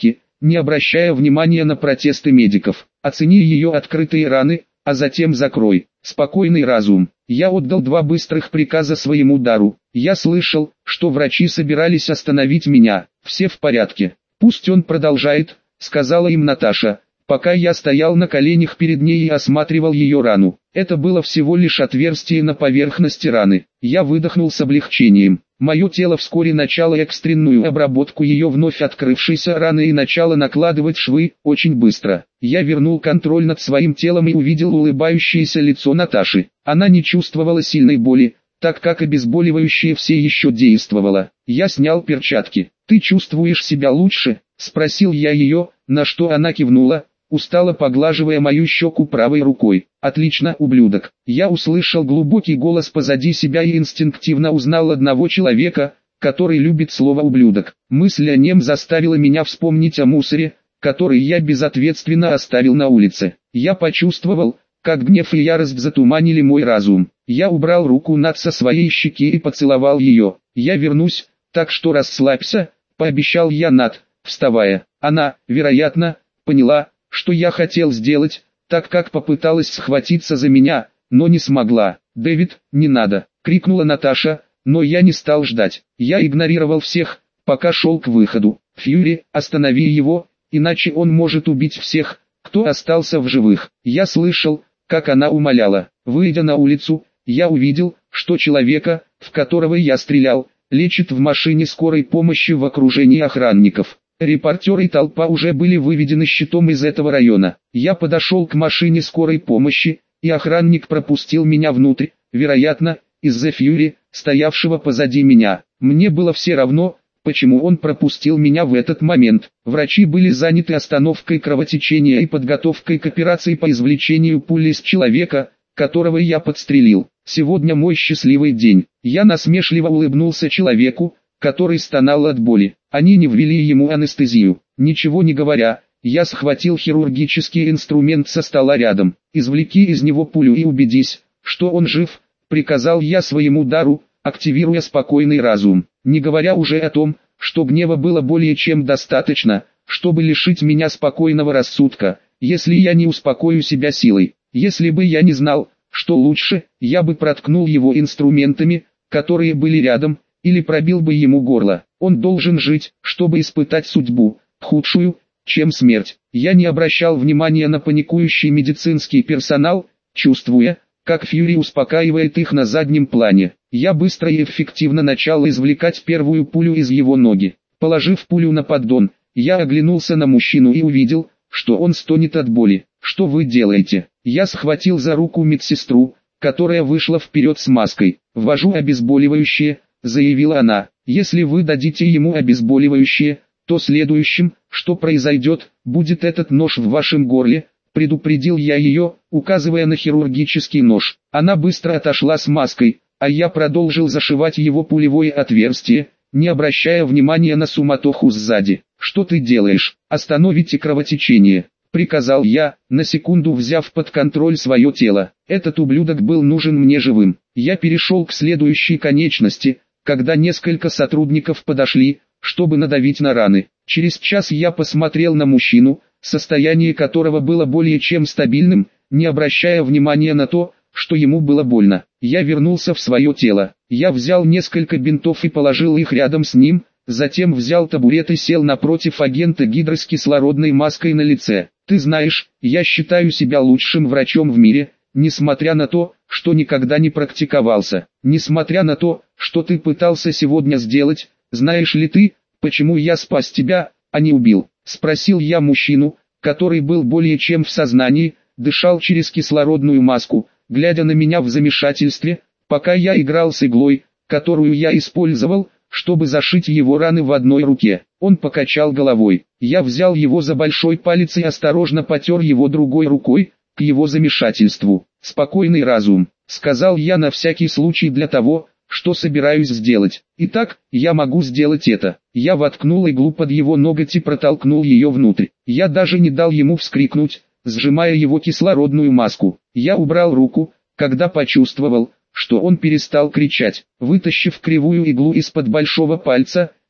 не обращая внимания на протесты медиков. Оцени ее открытые раны, а затем закрой. Спокойный разум. Я отдал два быстрых приказа своему дару. Я слышал, что врачи собирались остановить меня. Все в порядке. Пусть он продолжает, сказала им Наташа, пока я стоял на коленях перед ней и осматривал ее рану. Это было всего лишь отверстие на поверхности раны. Я выдохнул с облегчением. Мое тело вскоре начало экстренную обработку ее вновь открывшейся раны и начало накладывать швы, очень быстро. Я вернул контроль над своим телом и увидел улыбающееся лицо Наташи. Она не чувствовала сильной боли, так как обезболивающее все еще действовало. Я снял перчатки. «Ты чувствуешь себя лучше?» – спросил я ее, на что она кивнула, устало поглаживая мою щеку правой рукой. «Отлично, ублюдок». Я услышал глубокий голос позади себя и инстинктивно узнал одного человека, который любит слово «ублюдок». Мысль о нем заставила меня вспомнить о мусоре, который я безответственно оставил на улице. Я почувствовал, как гнев и ярость затуманили мой разум. Я убрал руку Над со своей щеки и поцеловал ее. «Я вернусь, так что расслабься», — пообещал я Над, вставая. Она, вероятно, поняла, что я хотел сделать, так как попыталась схватиться за меня, но не смогла. «Дэвид, не надо!» — крикнула Наташа, но я не стал ждать. Я игнорировал всех, пока шел к выходу. «Фьюри, останови его, иначе он может убить всех, кто остался в живых». Я слышал, как она умоляла. Выйдя на улицу, я увидел, что человека, в которого я стрелял, лечит в машине скорой помощи в окружении охранников. Репортеры и толпа уже были выведены щитом из этого района. Я подошел к машине скорой помощи, и охранник пропустил меня внутрь, вероятно, из-за Фьюри, стоявшего позади меня. Мне было все равно, почему он пропустил меня в этот момент. Врачи были заняты остановкой кровотечения и подготовкой к операции по извлечению пули из человека, которого я подстрелил. Сегодня мой счастливый день. Я насмешливо улыбнулся человеку, который стонал от боли. Они не ввели ему анестезию. Ничего не говоря, я схватил хирургический инструмент со стола рядом. «Извлеки из него пулю и убедись, что он жив», — приказал я своему дару, активируя спокойный разум. Не говоря уже о том, что гнева было более чем достаточно, чтобы лишить меня спокойного рассудка, если я не успокою себя силой. Если бы я не знал, что лучше, я бы проткнул его инструментами, которые были рядом, или пробил бы ему горло. Он должен жить, чтобы испытать судьбу, худшую, чем смерть. Я не обращал внимания на паникующий медицинский персонал, чувствуя, как Фьюри успокаивает их на заднем плане. Я быстро и эффективно начал извлекать первую пулю из его ноги. Положив пулю на поддон, я оглянулся на мужчину и увидел, что он стонет от боли. «Что вы делаете?» Я схватил за руку медсестру, которая вышла вперед с маской. «Ввожу обезболивающее», — заявила она. «Если вы дадите ему обезболивающее, то следующим, что произойдет, будет этот нож в вашем горле», — предупредил я ее, указывая на хирургический нож. Она быстро отошла с маской, а я продолжил зашивать его пулевое отверстие, не обращая внимания на суматоху сзади. «Что ты делаешь? Остановите кровотечение», — приказал я, на секунду взяв под контроль свое тело. Этот ублюдок был нужен мне живым. Я перешел к следующей конечности, когда несколько сотрудников подошли, чтобы надавить на раны. Через час я посмотрел на мужчину, состояние которого было более чем стабильным, не обращая внимания на то, что ему было больно. Я вернулся в свое тело. Я взял несколько бинтов и положил их рядом с ним, затем взял табурет и сел напротив агента Гидры с кислородной маской на лице. «Ты знаешь, я считаю себя лучшим врачом в мире, несмотря на то, что никогда не практиковался. Несмотря на то, что ты пытался сегодня сделать, знаешь ли ты, почему я спас тебя, а не убил?» — спросил я мужчину, который был более чем в сознании, дышал через кислородную маску, глядя на меня в замешательстве, пока я играл с иглой, которую я использовал, чтобы зашить его раны в одной руке. Он покачал головой. Я взял его за большой палец и осторожно потер его другой рукой, к его замешательству. «Спокойный разум», — сказал я на всякий случай для того, что собираюсь сделать. «Итак, я могу сделать это». Я воткнул иглу под его ноготь и протолкнул ее внутрь. Я даже не дал ему вскрикнуть, сжимая его кислородную маску. Я убрал руку, когда почувствовал, что он перестал кричать. Вытащив кривую иглу из-под большого пальца,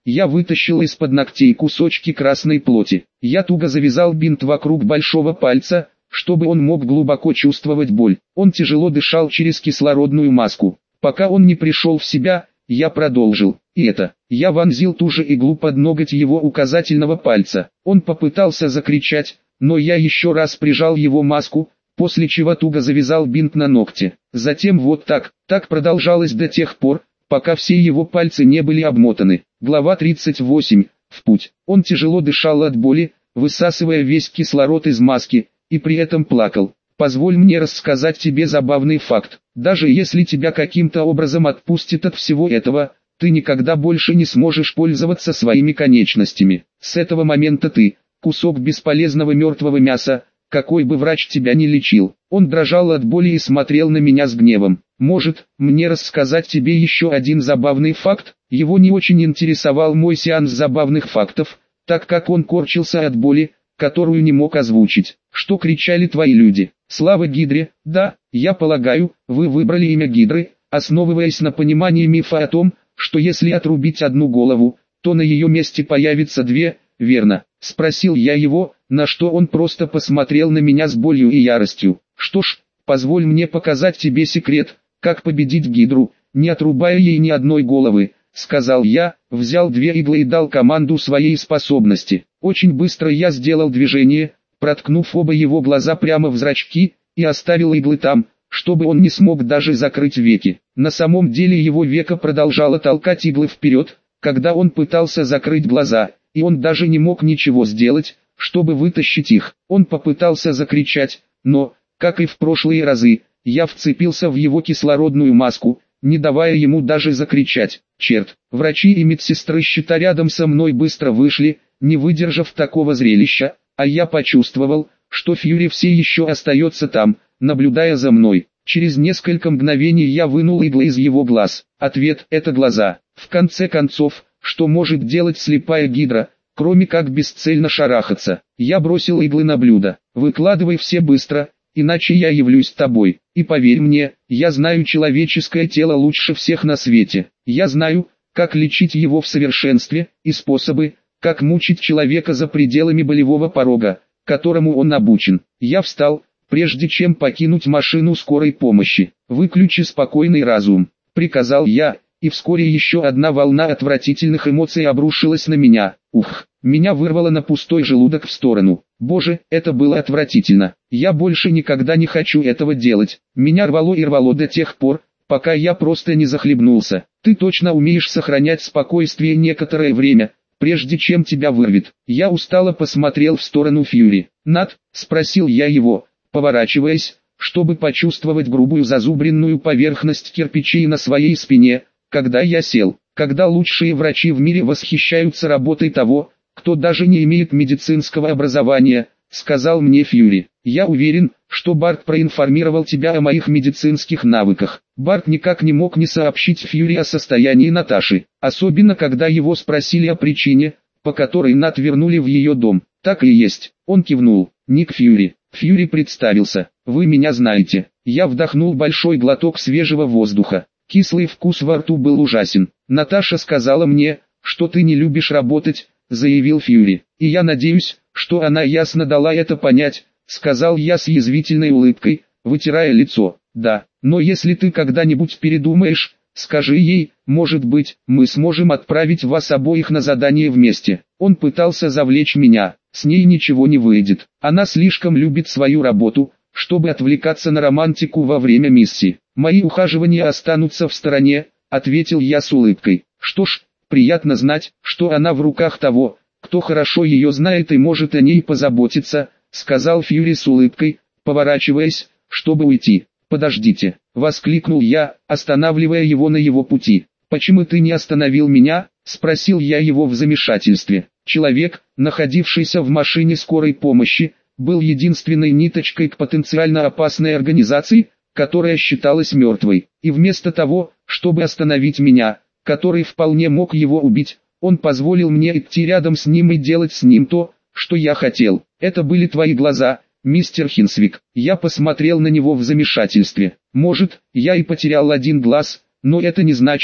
Я вытащил из-под ногтей кусочки красной плоти. Я туго завязал бинт вокруг большого пальца, чтобы он мог глубоко чувствовать боль. Он тяжело дышал через кислородную маску. Пока он не пришел в себя, я продолжил. И это. Я вонзил ту же иглу под ноготь его указательного пальца. Он попытался закричать, но я еще раз прижал его маску, после чего туго завязал бинт на ногте. Затем вот так, так продолжалось до тех пор, пока все его пальцы не были обмотаны. Глава тридцать восемь. В путь. Он тяжело дышал от боли, высасывая весь кислород из маски, и при этом плакал. Позволь мне рассказать тебе забавный факт. Даже если тебя каким-то образом отпустит от всего этого, ты никогда больше не сможешь пользоваться своими конечностями. С этого момента ты – кусок бесполезного мертвого мяса, какой бы врач тебя ни лечил. Он дрожал от боли и смотрел на меня с гневом. Может, мне рассказать тебе еще один забавный факт? Его не очень интересовал мой сеанс забавных фактов, так как он корчился от боли, которую не мог озвучить. Что кричали твои люди? Слава Гидре, да, я полагаю, вы выбрали имя Гидры, основываясь на понимании мифа о том, что если отрубить одну голову, то на ее месте появится две, верно? Спросил я его, на что он просто посмотрел на меня с болью и яростью. Что ж, позволь мне показать тебе секрет, как победить Гидру, не отрубая ей ни одной головы, сказал я, взял две иглы и дал команду своей способности. Очень быстро я сделал движение, проткнув оба его глаза прямо в зрачки, и оставил иглы там, чтобы он не смог даже закрыть веки. На самом деле его веко продолжало толкать иглы вперед, когда он пытался закрыть глаза, и он даже не мог ничего сделать, чтобы вытащить их. Он попытался закричать, но, как и в прошлые разы, я вцепился в его кислородную маску, не давая ему даже закричать. Черт, врачи и медсестры щита рядом со мной быстро вышли, не выдержав такого зрелища, а я почувствовал, что Фьюри все еще остается там, наблюдая за мной. Через несколько мгновений я вынул иглы из его глаз. Ответ – это глаза. В конце концов, что может делать слепая гидра, кроме как бесцельно шарахаться? Я бросил иглы на блюдо. Выкладывай все быстро, иначе я явлюсь тобой. И поверь мне, я знаю человеческое тело лучше всех на свете. Я знаю, как лечить его в совершенстве, и способы, как мучить человека за пределами болевого порога, которому он обучен. Я встал, прежде чем покинуть машину скорой помощи. «Выключи спокойный разум», — приказал я, и вскоре еще одна волна отвратительных эмоций обрушилась на меня. Ух, меня вырвало на пустой желудок в сторону. Боже, это было отвратительно. Я больше никогда не хочу этого делать. Меня рвало и рвало до тех пор, пока я просто не захлебнулся. Ты точно умеешь сохранять спокойствие некоторое время, прежде чем тебя вырвет. Я устало посмотрел в сторону Фьюри. «Нат?» — спросил я его, поворачиваясь, чтобы почувствовать грубую зазубренную поверхность кирпичей на своей спине, когда я сел. Когда лучшие врачи в мире восхищаются работой того, кто даже не имеет медицинского образования, сказал мне Фьюри. Я уверен, что Барт проинформировал тебя о моих медицинских навыках. Барт никак не мог не сообщить Фьюри о состоянии Наташи, особенно когда его спросили о причине, по которой Нат вернули в ее дом. Так и есть, он кивнул. Ник Фьюри. Фьюри представился. Вы меня знаете. Я вдохнул большой глоток свежего воздуха. Кислый вкус во рту был ужасен. Наташа сказала мне, что ты не любишь работать, заявил Фьюри. И я надеюсь, что она ясно дала это понять, сказал я с язвительной улыбкой, вытирая лицо. Да, но если ты когда-нибудь передумаешь, скажи ей, может быть, мы сможем отправить вас обоих на задание вместе. Он пытался завлечь меня, с ней ничего не выйдет. Она слишком любит свою работу, чтобы отвлекаться на романтику во время миссии. Мои ухаживания останутся в стороне, ответил я с улыбкой. Что ж, приятно знать, что она в руках того, кто хорошо ее знает и может о ней позаботиться, сказал Фьюри с улыбкой, поворачиваясь, чтобы уйти. «Подождите!» — воскликнул я, останавливая его на его пути. «Почему ты не остановил меня?» — спросил я его в замешательстве. Человек, находившийся в машине скорой помощи, был единственной ниточкой к потенциально опасной организации, которая считалась мертвой. И вместо того, чтобы остановить меня, который вполне мог его убить, он позволил мне идти рядом с ним и делать с ним то, что я хотел. Это были твои глаза, мистер Хинсвик. Я посмотрел на него в замешательстве. Может, я и потерял один глаз, но это не значит,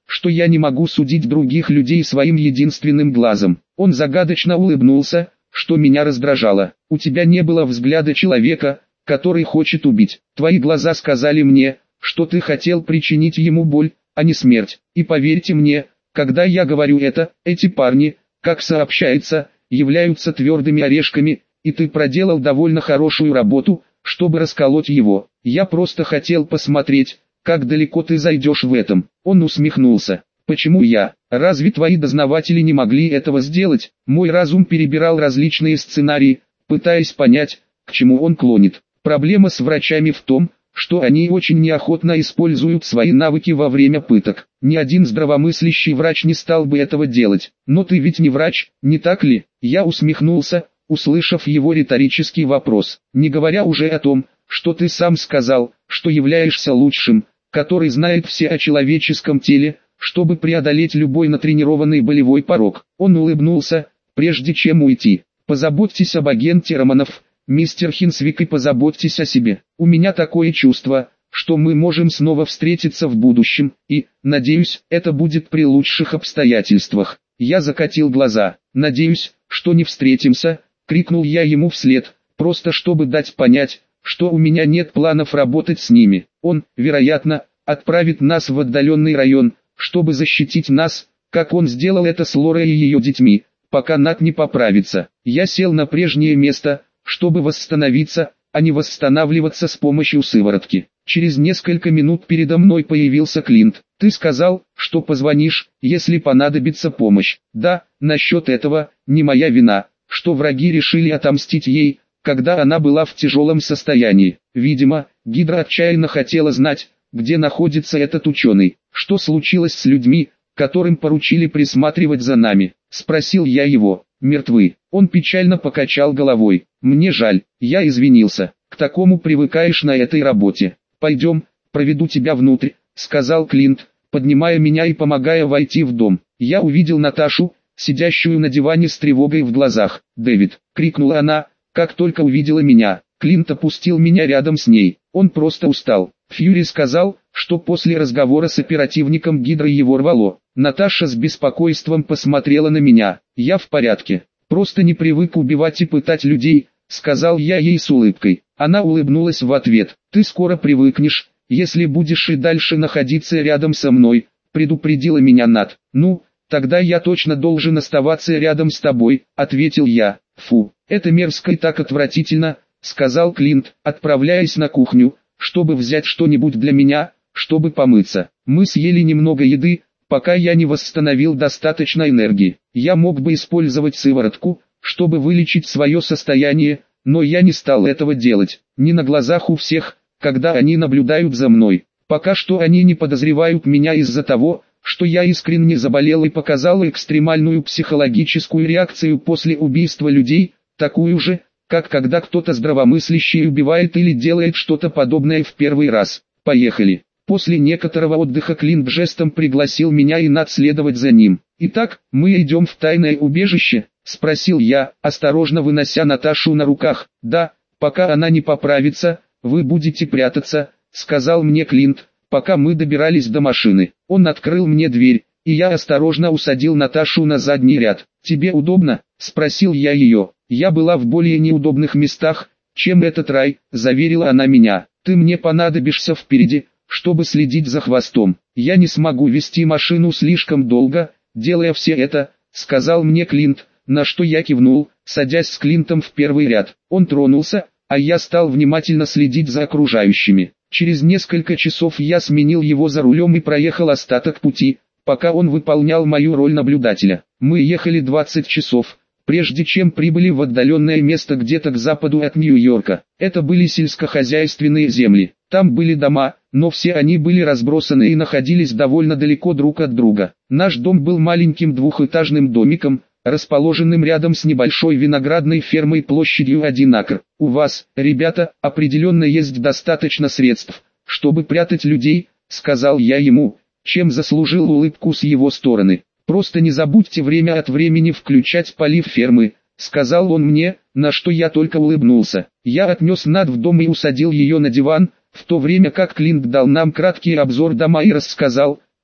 что я не могу судить других людей своим единственным глазом. Он загадочно улыбнулся, что меня раздражало. У тебя не было взгляда человека, который хочет убить. Твои глаза сказали мне, что ты хотел причинить ему боль, а не смерть. И поверьте мне, когда я говорю это, эти парни, как сообщается, являются твердыми орешками, и ты проделал довольно хорошую работу, чтобы расколоть его. Я просто хотел посмотреть, как далеко ты зайдешь в этом. Он усмехнулся. Почему я? Разве твои дознаватели не могли этого сделать? Мой разум перебирал различные сценарии, пытаясь понять, к чему он клонит. Проблема с врачами в том, что они очень неохотно используют свои навыки во время пыток. Ни один здравомыслящий врач не стал бы этого делать. Но ты ведь не врач, не так ли? Я усмехнулся, услышав его риторический вопрос. Не говоря уже о том, что ты сам сказал, что являешься лучшим, который знает все о человеческом теле, чтобы преодолеть любой натренированный болевой порог. Он улыбнулся, прежде чем уйти. Позаботьтесь об агенте Романов, мистер Хинсвик, и позаботьтесь о себе. У меня такое чувство, что мы можем снова встретиться в будущем, и, надеюсь, это будет при лучших обстоятельствах. Я закатил глаза. Надеюсь, что не встретимся, крикнул я ему вслед, просто чтобы дать понять, что у меня нет планов работать с ними. Он, вероятно, отправит нас в отдаленный район, чтобы защитить нас, как он сделал это с Лорой и ее детьми, пока Нат не поправится. Я сел на прежнее место, чтобы восстановиться, а не восстанавливаться с помощью сыворотки. Через несколько минут передо мной появился Клинт. Ты сказал, что позвонишь, если понадобится помощь. Да, насчет этого, не моя вина, что враги решили отомстить ей, когда она была в тяжелом состоянии. Видимо, Гидра отчаянно хотела знать, где находится этот ученый. Что случилось с людьми, которым поручили присматривать за нами? Спросил я его. Мертвы. Он печально покачал головой. Мне жаль, я извинился. К такому привыкаешь на этой работе. Пойдем, проведу тебя внутрь, сказал Клинт, поднимая меня и помогая войти в дом. Я увидел Наташу, сидящую на диване с тревогой в глазах. «Дэвид!» — крикнула она, как только увидела меня. Клинт опустил меня рядом с ней. Он просто устал. Фьюри сказал, что после разговора с оперативником Гидры его рвало. Наташа с беспокойством посмотрела на меня. «Я в порядке. Просто не привык убивать и пытать людей», — сказал я ей с улыбкой. Она улыбнулась в ответ. «Ты скоро привыкнешь, если будешь и дальше находиться рядом со мной», — предупредила меня Нат. «Ну, тогда я точно должен оставаться рядом с тобой», — ответил я. «Фу, это мерзко и так отвратительно», — сказал Клинт, отправляясь на кухню, чтобы взять что-нибудь для меня, чтобы помыться. Мы съели немного еды, пока я не восстановил достаточно энергии. Я мог бы использовать сыворотку, чтобы вылечить свое состояние, но я не стал этого делать. Не на глазах у всех, когда они наблюдают за мной. Пока что они не подозревают меня из-за того, что я искренне заболел и показал экстремальную психологическую реакцию после убийства людей, такую же, как когда кто-то здравомыслящий убивает или делает что-то подобное в первый раз. Поехали. После некоторого отдыха Клинт жестом пригласил меня и Нат следовать за ним. «Итак, мы идем в тайное убежище?» — спросил я, осторожно вынося Наташу на руках. «Да, пока она не поправится, вы будете прятаться», — сказал мне Клинт, пока мы добирались до машины. Он открыл мне дверь, и я осторожно усадил Наташу на задний ряд. «Тебе удобно?» — спросил я ее. «Я была в более неудобных местах, чем этот рай», — заверила она меня. «Ты мне понадобишься впереди, чтобы следить за хвостом. Я не смогу вести машину слишком долго, делая все это», — сказал мне Клинт, на что я кивнул, садясь с Клинтом в первый ряд. Он тронулся, а я стал внимательно следить за окружающими. Через несколько часов я сменил его за рулем и проехал остаток пути, пока он выполнял мою роль наблюдателя. Мы ехали двадцать часов, прежде чем прибыли в отдаленное место где-то к западу от Нью-Йорка. Это были сельскохозяйственные земли. Там были дома, но все они были разбросаны и находились довольно далеко друг от друга. Наш дом был маленьким двухэтажным домиком, расположенным рядом с небольшой виноградной фермой площадью один акр. «У вас, ребята, определенно есть достаточно средств, чтобы прятать людей», — сказал я ему, чем заслужил улыбку с его стороны. «Просто не забудьте время от времени включать полив фермы», — сказал он мне, на что я только улыбнулся. Я отнес Нат в дом и усадил ее на диван, в то время как Клинт дал нам краткий обзор дома и рассказал,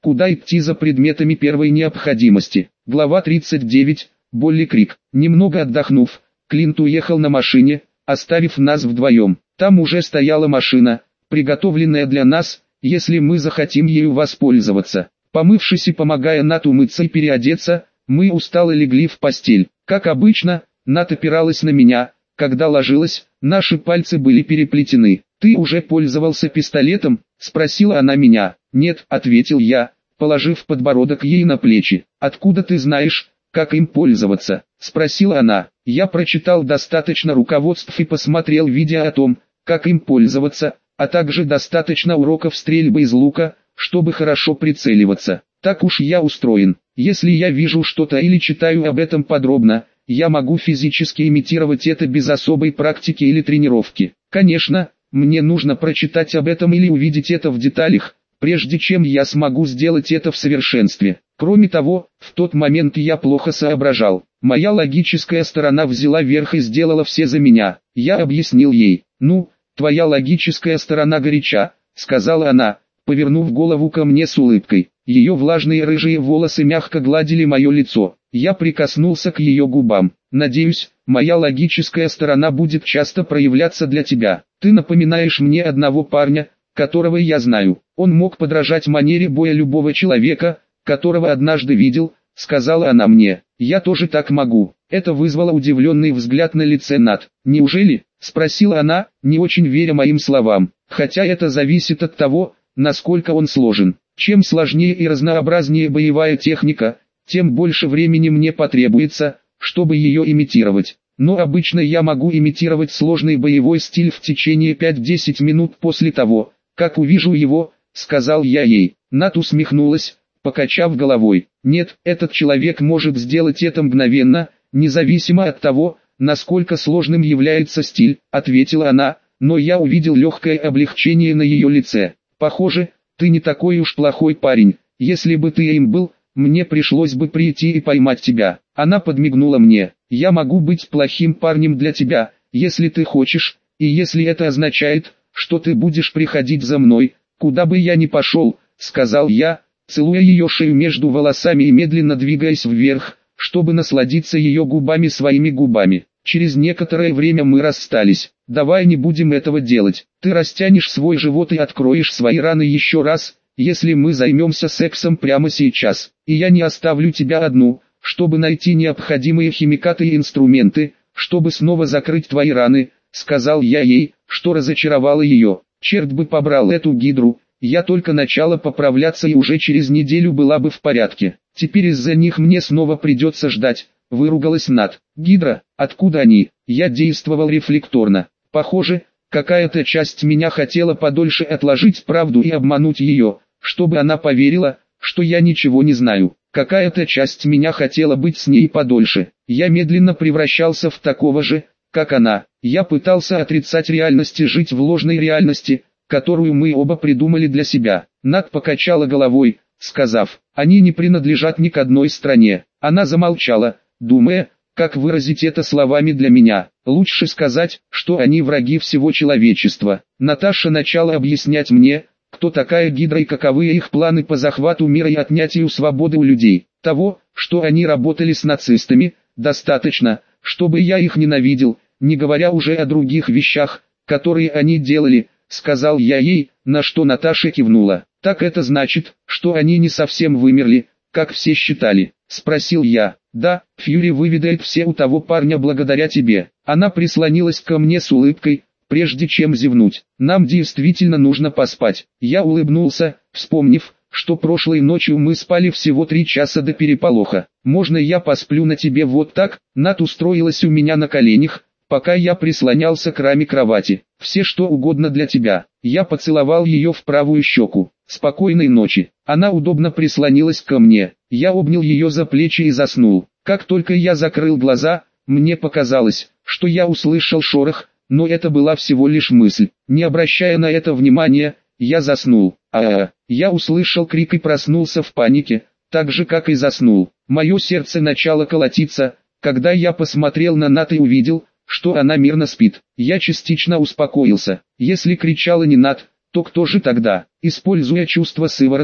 Куда идти за предметами первой необходимости? Глава тридцать девять. Болли Крик. Немного отдохнув, Клинт уехал на машине, оставив нас вдвоем. Там уже стояла машина, приготовленная для нас, если мы захотим ею воспользоваться. Помывшись и помогая Нат умыться и переодеться, мы устало легли в постель. Как обычно, Нат опиралась на меня, когда ложилась, наши пальцы были переплетены. «Ты уже пользовался пистолетом?» – спросила она меня. «Нет», – ответил я, положив подбородок ей на плечи. «Откуда ты знаешь, как им пользоваться?» – спросила она. Я прочитал достаточно руководств и посмотрел видео о том, как им пользоваться, а также достаточно уроков стрельбы из лука, чтобы хорошо прицеливаться. Так уж я устроен. Если я вижу что-то или читаю об этом подробно, я могу физически имитировать это без особой практики или тренировки. Конечно, мне нужно прочитать об этом или увидеть это в деталях, прежде чем я смогу сделать это в совершенстве. Кроме того, в тот момент я плохо соображал. Моя логическая сторона взяла верх и сделала все за меня. Я объяснил ей. «Ну, твоя логическая сторона горяча», — сказала она, повернув голову ко мне с улыбкой. Ее влажные рыжие волосы мягко гладили мое лицо. Я прикоснулся к ее губам. «Надеюсь, моя логическая сторона будет часто проявляться для тебя. Ты напоминаешь мне одного парня, которого я знаю. Он мог подражать манере боя любого человека, которого однажды видел», — сказала она мне. «Я тоже так могу». Это вызвало удивленный взгляд на лице Нат. «Неужели?» — спросила она, не очень веря моим словам. «Хотя это зависит от того, насколько он сложен. Чем сложнее и разнообразнее боевая техника, тем больше времени мне потребуется, чтобы ее имитировать. Но обычно я могу имитировать сложный боевой стиль в течение пяти-десяти минут после того, как увижу его», — сказал я ей. Нат усмехнулась, покачав головой. «Нет, этот человек может сделать это мгновенно, независимо от того, насколько сложным является стиль», — ответила она, но я увидел легкое облегчение на ее лице. «Похоже, ты не такой уж плохой парень. Если бы ты им был, мне пришлось бы прийти и поймать тебя». Она подмигнула мне. «Я могу быть плохим парнем для тебя, если ты хочешь, и если это означает, что ты будешь приходить за мной, куда бы я ни пошел», — сказал я, целуя ее шею между волосами и медленно двигаясь вверх, чтобы насладиться ее губами своими губами. Через некоторое время мы расстались. «Давай не будем этого делать. Ты растянешь свой живот и откроешь свои раны еще раз, если мы займемся сексом прямо сейчас. И я не оставлю тебя одну, чтобы найти необходимые химикаты и инструменты, чтобы снова закрыть твои раны», — сказал я ей, что разочаровало ее. Черт бы побрал эту гидру, я только начала поправляться и уже через неделю была бы в порядке. Теперь из-за них мне снова придется ждать, выругалась Нат. «Гидра, откуда они?» Я действовал рефлекторно. Похоже, какая-то часть меня хотела подольше отложить правду и обмануть ее, чтобы она поверила, что я ничего не знаю. Какая-то часть меня хотела быть с ней подольше. Я медленно превращался в такого же, как она. Я пытался отрицать реальность и жить в ложной реальности, которую мы оба придумали для себя. Нат покачала головой, сказав: «Они не принадлежат ни к одной стране». Она замолчала, думая, как выразить это словами для меня. Лучше сказать, что они враги всего человечества. Наташа начала объяснять мне, кто такая Гидра и каковы их планы по захвату мира и отнятию свободы у людей. Того, что они работали с нацистами, достаточно, чтобы я их ненавидел, не говоря уже о других вещах, которые они делали, сказал я ей, на что Наташа кивнула. «Так это значит, что они не совсем вымерли, как все считали?» — спросил я. «Да, Фьюри выведает все у того парня благодаря тебе». Она прислонилась ко мне с улыбкой, прежде чем зевнуть. «Нам действительно нужно поспать». Я улыбнулся, вспомнив, что прошлой ночью мы спали всего три часа до переполоха. «Можно я посплю на тебе вот так?» Нат устроилась у меня на коленях, пока я прислонялся к раме кровати. «Все что угодно для тебя». Я поцеловал ее в правую щеку. «Спокойной ночи». Она удобно прислонилась ко мне. Я обнял ее за плечи и заснул. Как только я закрыл глаза, мне показалось, что я услышал шорох, но это была всего лишь мысль. Не обращая на это внимания, я заснул. А-а-а. Я услышал крик и проснулся в панике, так же как и заснул. Мое сердце начало колотиться, когда я посмотрел на Нат и увидел, что она мирно спит. Я частично успокоился. Если кричала не Нат, то кто же тогда? Используя чувство сыворотки,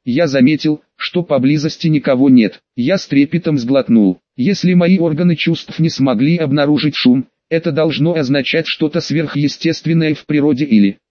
Я заметил, что поблизости никого нет. Я с трепетом сглотнул. Если мои органы чувств не смогли обнаружить шум, это должно означать что-то сверхъестественное в природе или